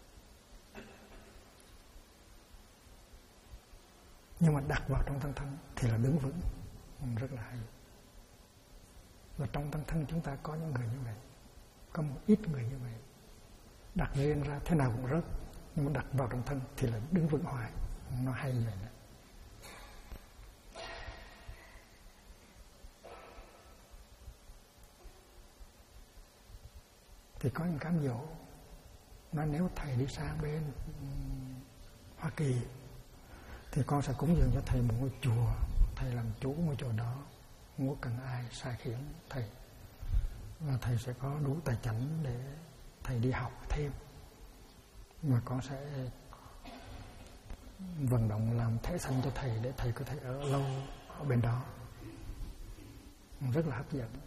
Nhưng mà đặt vào trong tăng thân thì là đứng vững, rất là hay. Và trong tăng thân chúng ta có những người như vậy, có một ít người như vậy. Đặt riêng ra thế nào cũng rớt, nhưng mà đặt vào trong thân thì là đứng vững hoài. Nó hay như vậy đó. Thì có những cám dỗ nói nếu thầy đi sang bên Hoa Kỳ thì con sẽ cúng dường cho thầy một ngôi chùa, thầy làm chủ ngôi chùa đó, không có cần ai sai khiến thầy, và thầy sẽ có đủ tài chánh để thầy đi học thêm, mà con sẽ vận động làm thẻ xanh cho thầy để thầy có thể ở lâu ở bên đó. Rất là hấp dẫn.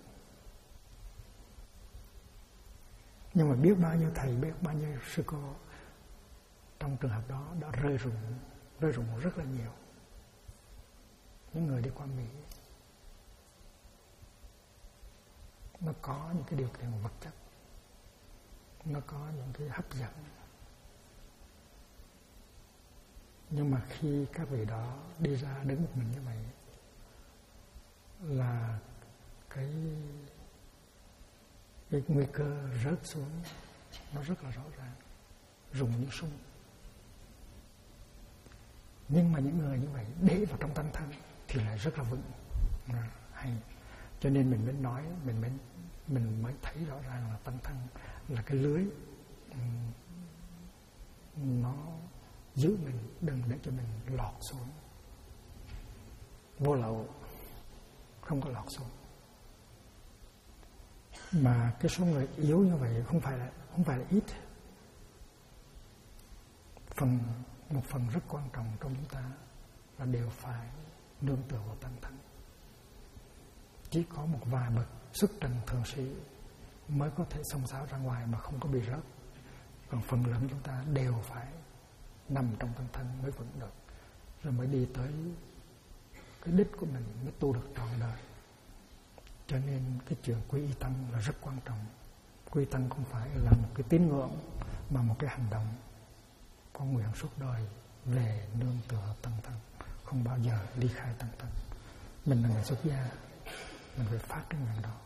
Nhưng mà biết bao nhiêu thầy, biết bao nhiêu sư cô trong trường hợp đó đã rơi rụng rất là nhiều. Những người đi qua Mỹ, nó có những cái điều kiện vật chất, nó có những cái hấp dẫn, nhưng mà khi các vị đó đi ra đứng một mình như vậy là cái nguy cơ rớt xuống nó rất là rõ ràng, rụng như sung. Nhưng mà những người như vậy để vào trong tăng thân thì lại rất là vững, hay. Cho nên mình mới nói, mình mới thấy rõ ràng là tăng thân là cái lưới nó giữ mình, đừng để cho mình lọt xuống vô lậu. không có lọt xuống. Mà cái số người yếu như vậy không phải là ít. Một phần rất quan trọng trong chúng ta là đều phải nương tựa vào Tăng Thân. Chỉ có một vài bậc xuất trần thượng sĩ mới có thể xông xáo ra ngoài mà không có bị rớt. Còn phần lớn chúng ta đều phải nằm trong Tăng Thân mới vững được, rồi mới đi tới cái đích của mình, mới tu được trọn đời. Cho nên cái chuyện quy y Tăng là rất quan trọng. Quy Tăng không phải là một cái tín ngưỡng mà một cái hành động. Con nguyện suốt đời về nương tựa Tăng Thân, không bao giờ ly khai Tăng Thân. Mình là người xuất gia, mình phải phát cái nguyện đó.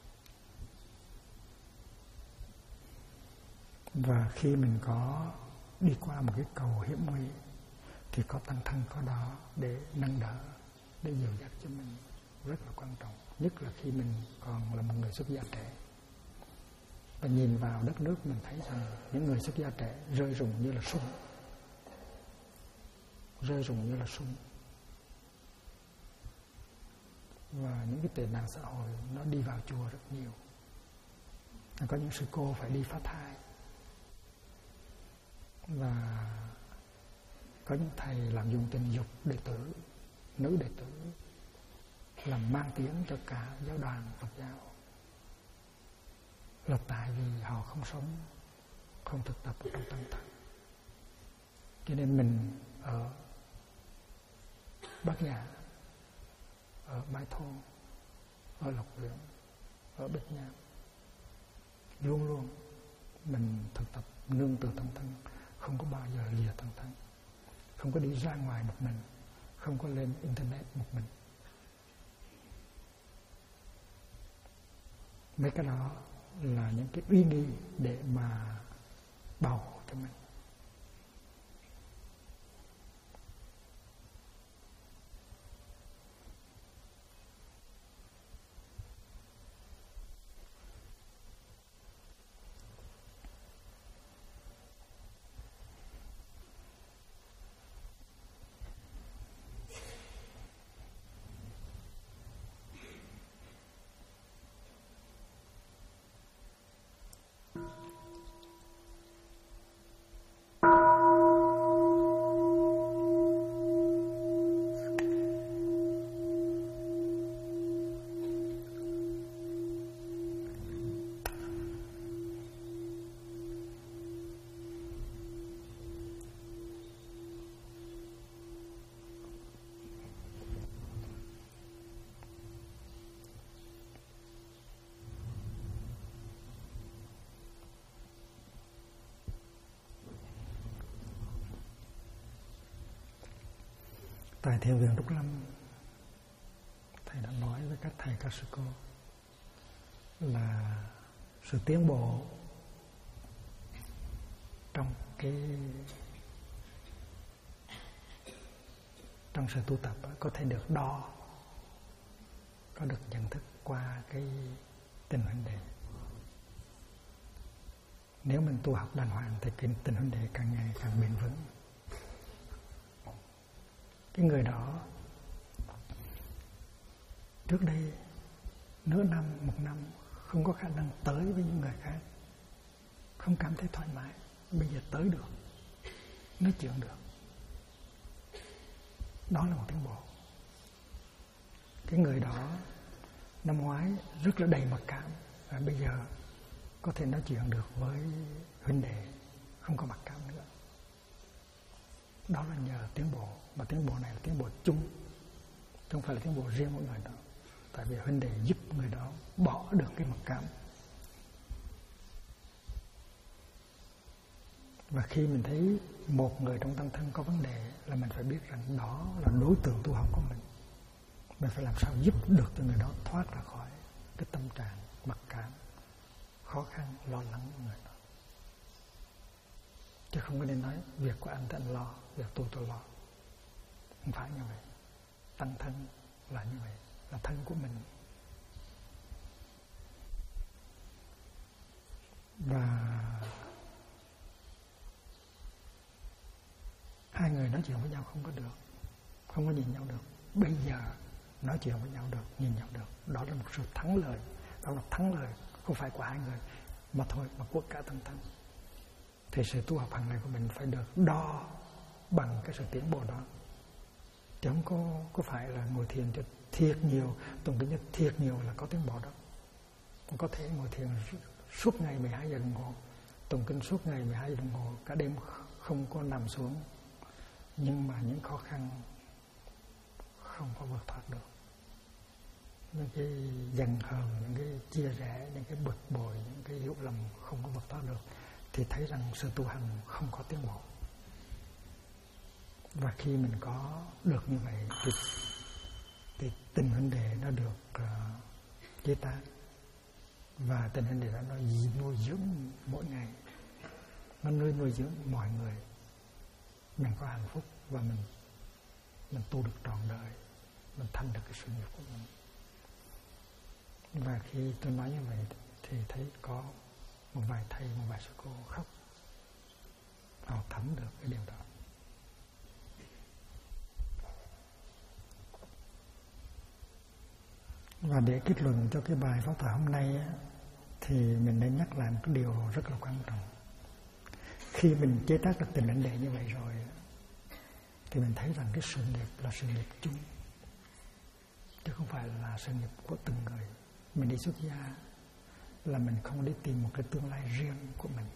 Và khi mình có đi qua một cái cầu hiểm nguy thì có Tăng Thân có đó để nâng đỡ, để dìu dắt cho mình, rất là quan trọng. Nhất là khi mình còn là một người xuất gia trẻ. Và nhìn vào đất nước mình thấy rằng những người xuất gia trẻ rơi rụng như là sung. Rơi rụng như là sung. Và những cái tệ nạn xã hội nó đi vào chùa rất nhiều. Có những sư cô phải đi phá thai. Và có những thầy làm dùng tình dục đệ tử, nữ đệ tử, làm mang tiếng cho cả giáo đoàn Phật giáo, là tại vì họ không sống, không thực tập ở trong Tăng Thân. Cho nên mình ở Bát Nhã, ở Mai Thôn, ở Lộc Huyện, ở Bích Nham, luôn luôn mình thực tập nương tựa Tăng Thân, không có bao giờ lìa Tăng Thân, không có đi ra ngoài một mình, không có lên internet một mình. Mấy cái đó là những cái uy nghi để mà bảo hộ cho mình. Tại Thiền viện Trúc Lâm, thầy đã nói với các thầy các sư cô là sự tiến bộ trong sự tu tập có thể được đo, có được nhận thức qua cái tình huynh đệ. Nếu mình tu học đàng hoàng thì cái tình huynh đệ càng ngày càng bền vững. Cái người đó trước đây nửa năm, một năm không có khả năng tới với những người khác, không cảm thấy thoải mái, bây giờ tới được, nói chuyện được. Đó là một tiến bộ. Cái người đó năm ngoái rất là đầy mặc cảm, và bây giờ có thể nói chuyện được với huynh đệ, không có mặc cảm nữa. Đó là nhờ tiến bộ, mà tiến bộ này là tiến bộ chung, chứ không phải là tiến bộ riêng của người đó. Tại vì huynh đệ giúp người đó bỏ được cái mặc cảm. Và khi mình thấy một người trong Tăng Thân có vấn đề là mình phải biết rằng đó là đối tượng tu học của mình. Mình phải làm sao giúp được cho người đó thoát ra khỏi cái tâm trạng mặc cảm, khó khăn, lo lắng của người đó. Chứ không có nên nói việc của anh thì anh lo, việc tôi lo. Không phải như vậy. Tăng thân là như vậy, là thân của mình. Và hai người nói chuyện với nhau không có được, không có nhìn nhau được. Bây giờ nói chuyện với nhau được, nhìn nhau được. Đó là một sự thắng lợi. Đó là thắng lợi không phải của hai người mà thôi, mà của cả tăng thân. Thì sự tu học hàng ngày của mình phải được đo bằng cái sự tiến bộ đó, chứ không có phải là ngồi thiền cho thiệt nhiều, tụng kinh cho thiệt nhiều là có tiến bộ đó. Không có thể ngồi thiền suốt ngày 12 giờ đồng hồ, tụng kinh suốt ngày 12 giờ đồng hồ, cả đêm không có nằm xuống, nhưng mà những khó khăn không có vượt thoát được. Những cái giận hờn, những cái chia rẽ, những cái bực bội, những cái hiểu lầm không có vượt thoát được, thì thấy rằng sự tu hành không có tiến bộ. Và khi mình có được như vậy thì tình huynh đệ nó được chế tác, và tình huynh đệ đó nó nuôi dưỡng mỗi ngày, nó nuôi dưỡng mọi người. Mình có hạnh phúc và mình tu được trọn đời, mình thành được cái sự nghiệp của mình. Và khi tôi nói như vậy thì thấy có một vài thầy, một vài sư cô khóc, họ thấm được cái điều đó. Và để kết luận cho cái bài pháp thoại hôm nay á, thì mình nên nhắc lại một cái điều rất là quan trọng. Khi mình chế tác được tình huynh đệ như vậy rồi thì mình thấy rằng cái sự nghiệp là sự nghiệp chung, chứ không phải là sự nghiệp của từng người. Mình đi xuất gia là mình không đi tìm một cái tương lai riêng của mình,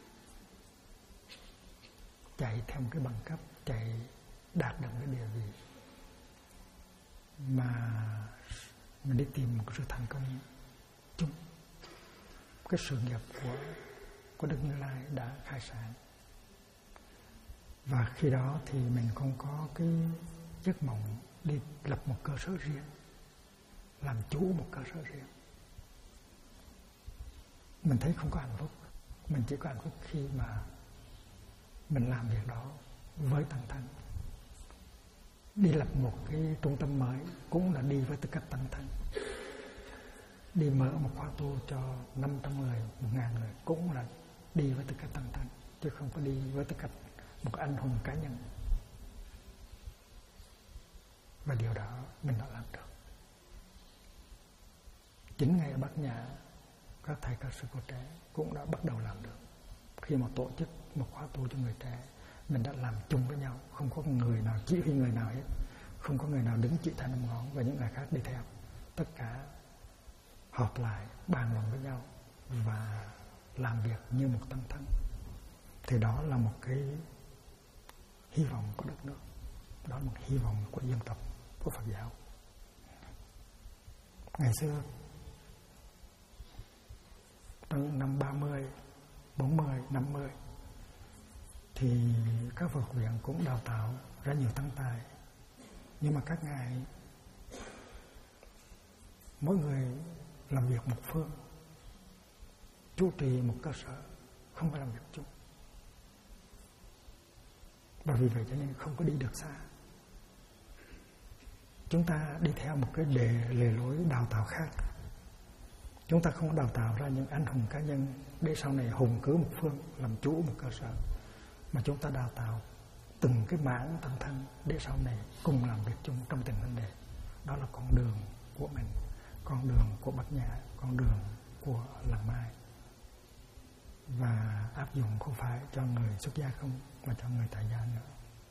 chạy theo một cái bằng cấp, chạy đạt được cái địa vị, mà mình đi tìm một sự thành công chung, cái sự nghiệp của Đức Như Lai đã khai sáng. Và khi đó thì mình không có cái giấc mộng đi lập một cơ sở riêng, làm chủ một cơ sở riêng. Mình thấy không có hạnh phúc. Mình chỉ có hạnh phúc khi mà mình làm việc đó với tăng thân. Đi lập một cái trung tâm mới cũng là đi với tư cách tăng thân. Đi mở một khóa tu cho 500 người, 1000 người cũng là đi với tư cách tăng thân, chứ không có đi với tư cách một anh hùng cá nhân. Và điều đó mình đã làm được. Chính ngày ở Bát Nhã, các thầy các sư cô trẻ cũng đã bắt đầu làm được. Khi mà tổ chức một khóa tu cho người trẻ, mình đã làm chung với nhau, không có người nào chỉ huy người nào hết, không có người nào đứng chỉ tay năm ngón và những người khác đi theo. Tất cả họp lại, bàn luận với nhau và làm việc như một tăng thân. Thì đó là một cái hy vọng của đất nước, đó là một hy vọng của dân tộc, của Phật giáo. Ngày xưa trong năm 30, 40, 50 thì các Phật viện cũng đào tạo ra nhiều tăng tài, nhưng mà các ngài mỗi người làm việc một phương, chủ trì một cơ sở, không phải làm việc chung. Và vì vậy cho nên không có đi được xa. Chúng ta đi theo một cái lề lối đào tạo khác. Chúng ta không đào tạo ra những anh hùng cá nhân để sau này hùng cứ một phương, làm chủ một cơ sở, mà chúng ta đào tạo từng cái mảng tăng thân để sau này cùng làm việc chung trong tình huynh đệ. Đó là con đường của mình, con đường của Bát Nhã, con đường của Làng Mai. Và áp dụng không phải cho người xuất gia không, mà cho người tại gia nữa.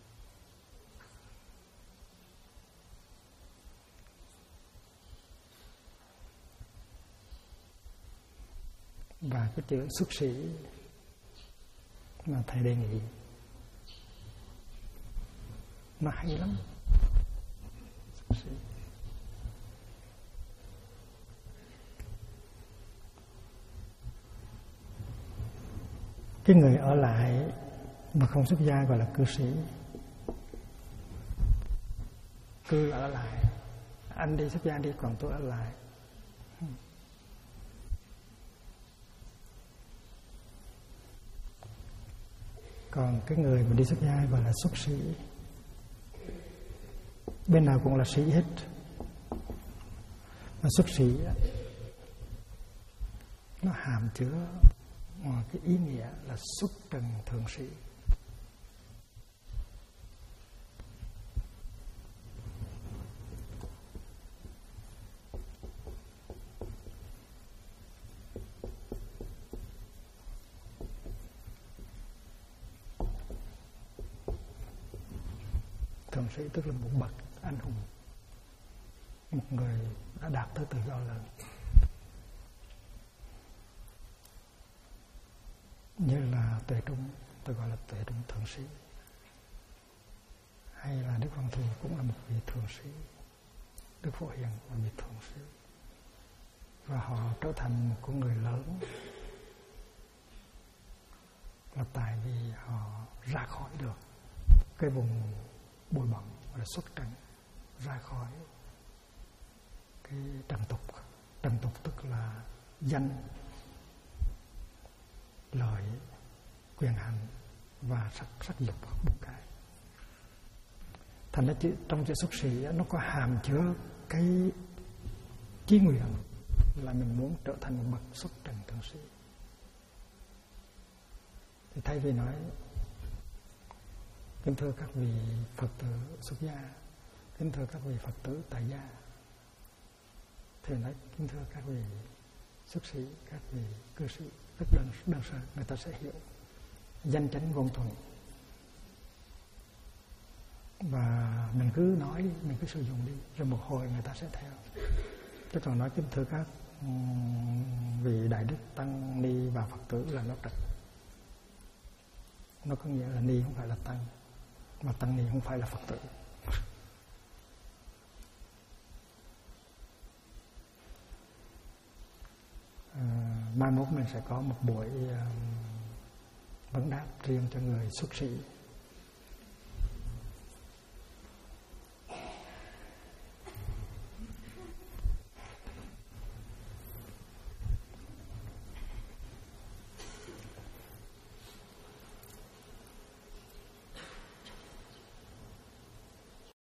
Và cái chữ xuất sĩ mà thầy đề nghị nó hay lắm. Xuất sĩ. Cái người ở lại mà không xuất gia gọi là cư sĩ. Cư ở lại, anh đi xuất gia đi, còn tôi ở lại. Còn cái người mà đi xuất gia gọi là xuất sĩ. Bên nào cũng là sĩ hết. Mà xuất sĩ nó hàm chứa cái ý nghĩa là xuất trần thượng sĩ. thượng sĩ tức là một bậc anh hùng, một người đã đạt tới tự do lớn, như là Tuệ Trung, tôi gọi là Tuệ Trung thượng sĩ, hay là Đức Văn Thù cũng là một vị thượng sĩ, Đức Phổ Hiền là vị thượng sĩ, và họ trở thành một con người lớn là tại vì họ ra khỏi được cái vùng bụi bặm, là xuất trần, ra khỏi cái trần tục. Trần tục tức là danh, lợi, quyền hành và sắc dục, bốn cái. Thành ra trong chữ xuất sĩ nó có hàm chứa cái chí nguyện là mình muốn trở thành một bậc xuất trần thượng sĩ. Thì thay vì nói kính thưa các vị Phật tử xuất gia, kính thưa các vị Phật tử tại gia, thì nói kính thưa các vị xuất sĩ, các vị cư sĩ, rất đơn sơ, người ta sẽ hiểu, danh chánh ngôn thuận. Và mình cứ nói đi, mình cứ sử dụng đi, rồi một hồi người ta sẽ theo. Chứ còn nói kính thưa các vị đại đức tăng ni và Phật tử là nó trật. Nó có nghĩa là ni không phải là tăng, mà tăng ni không phải là Phật tử. Mai mốt mình sẽ có một buổi vấn đáp riêng cho người xuất sĩ.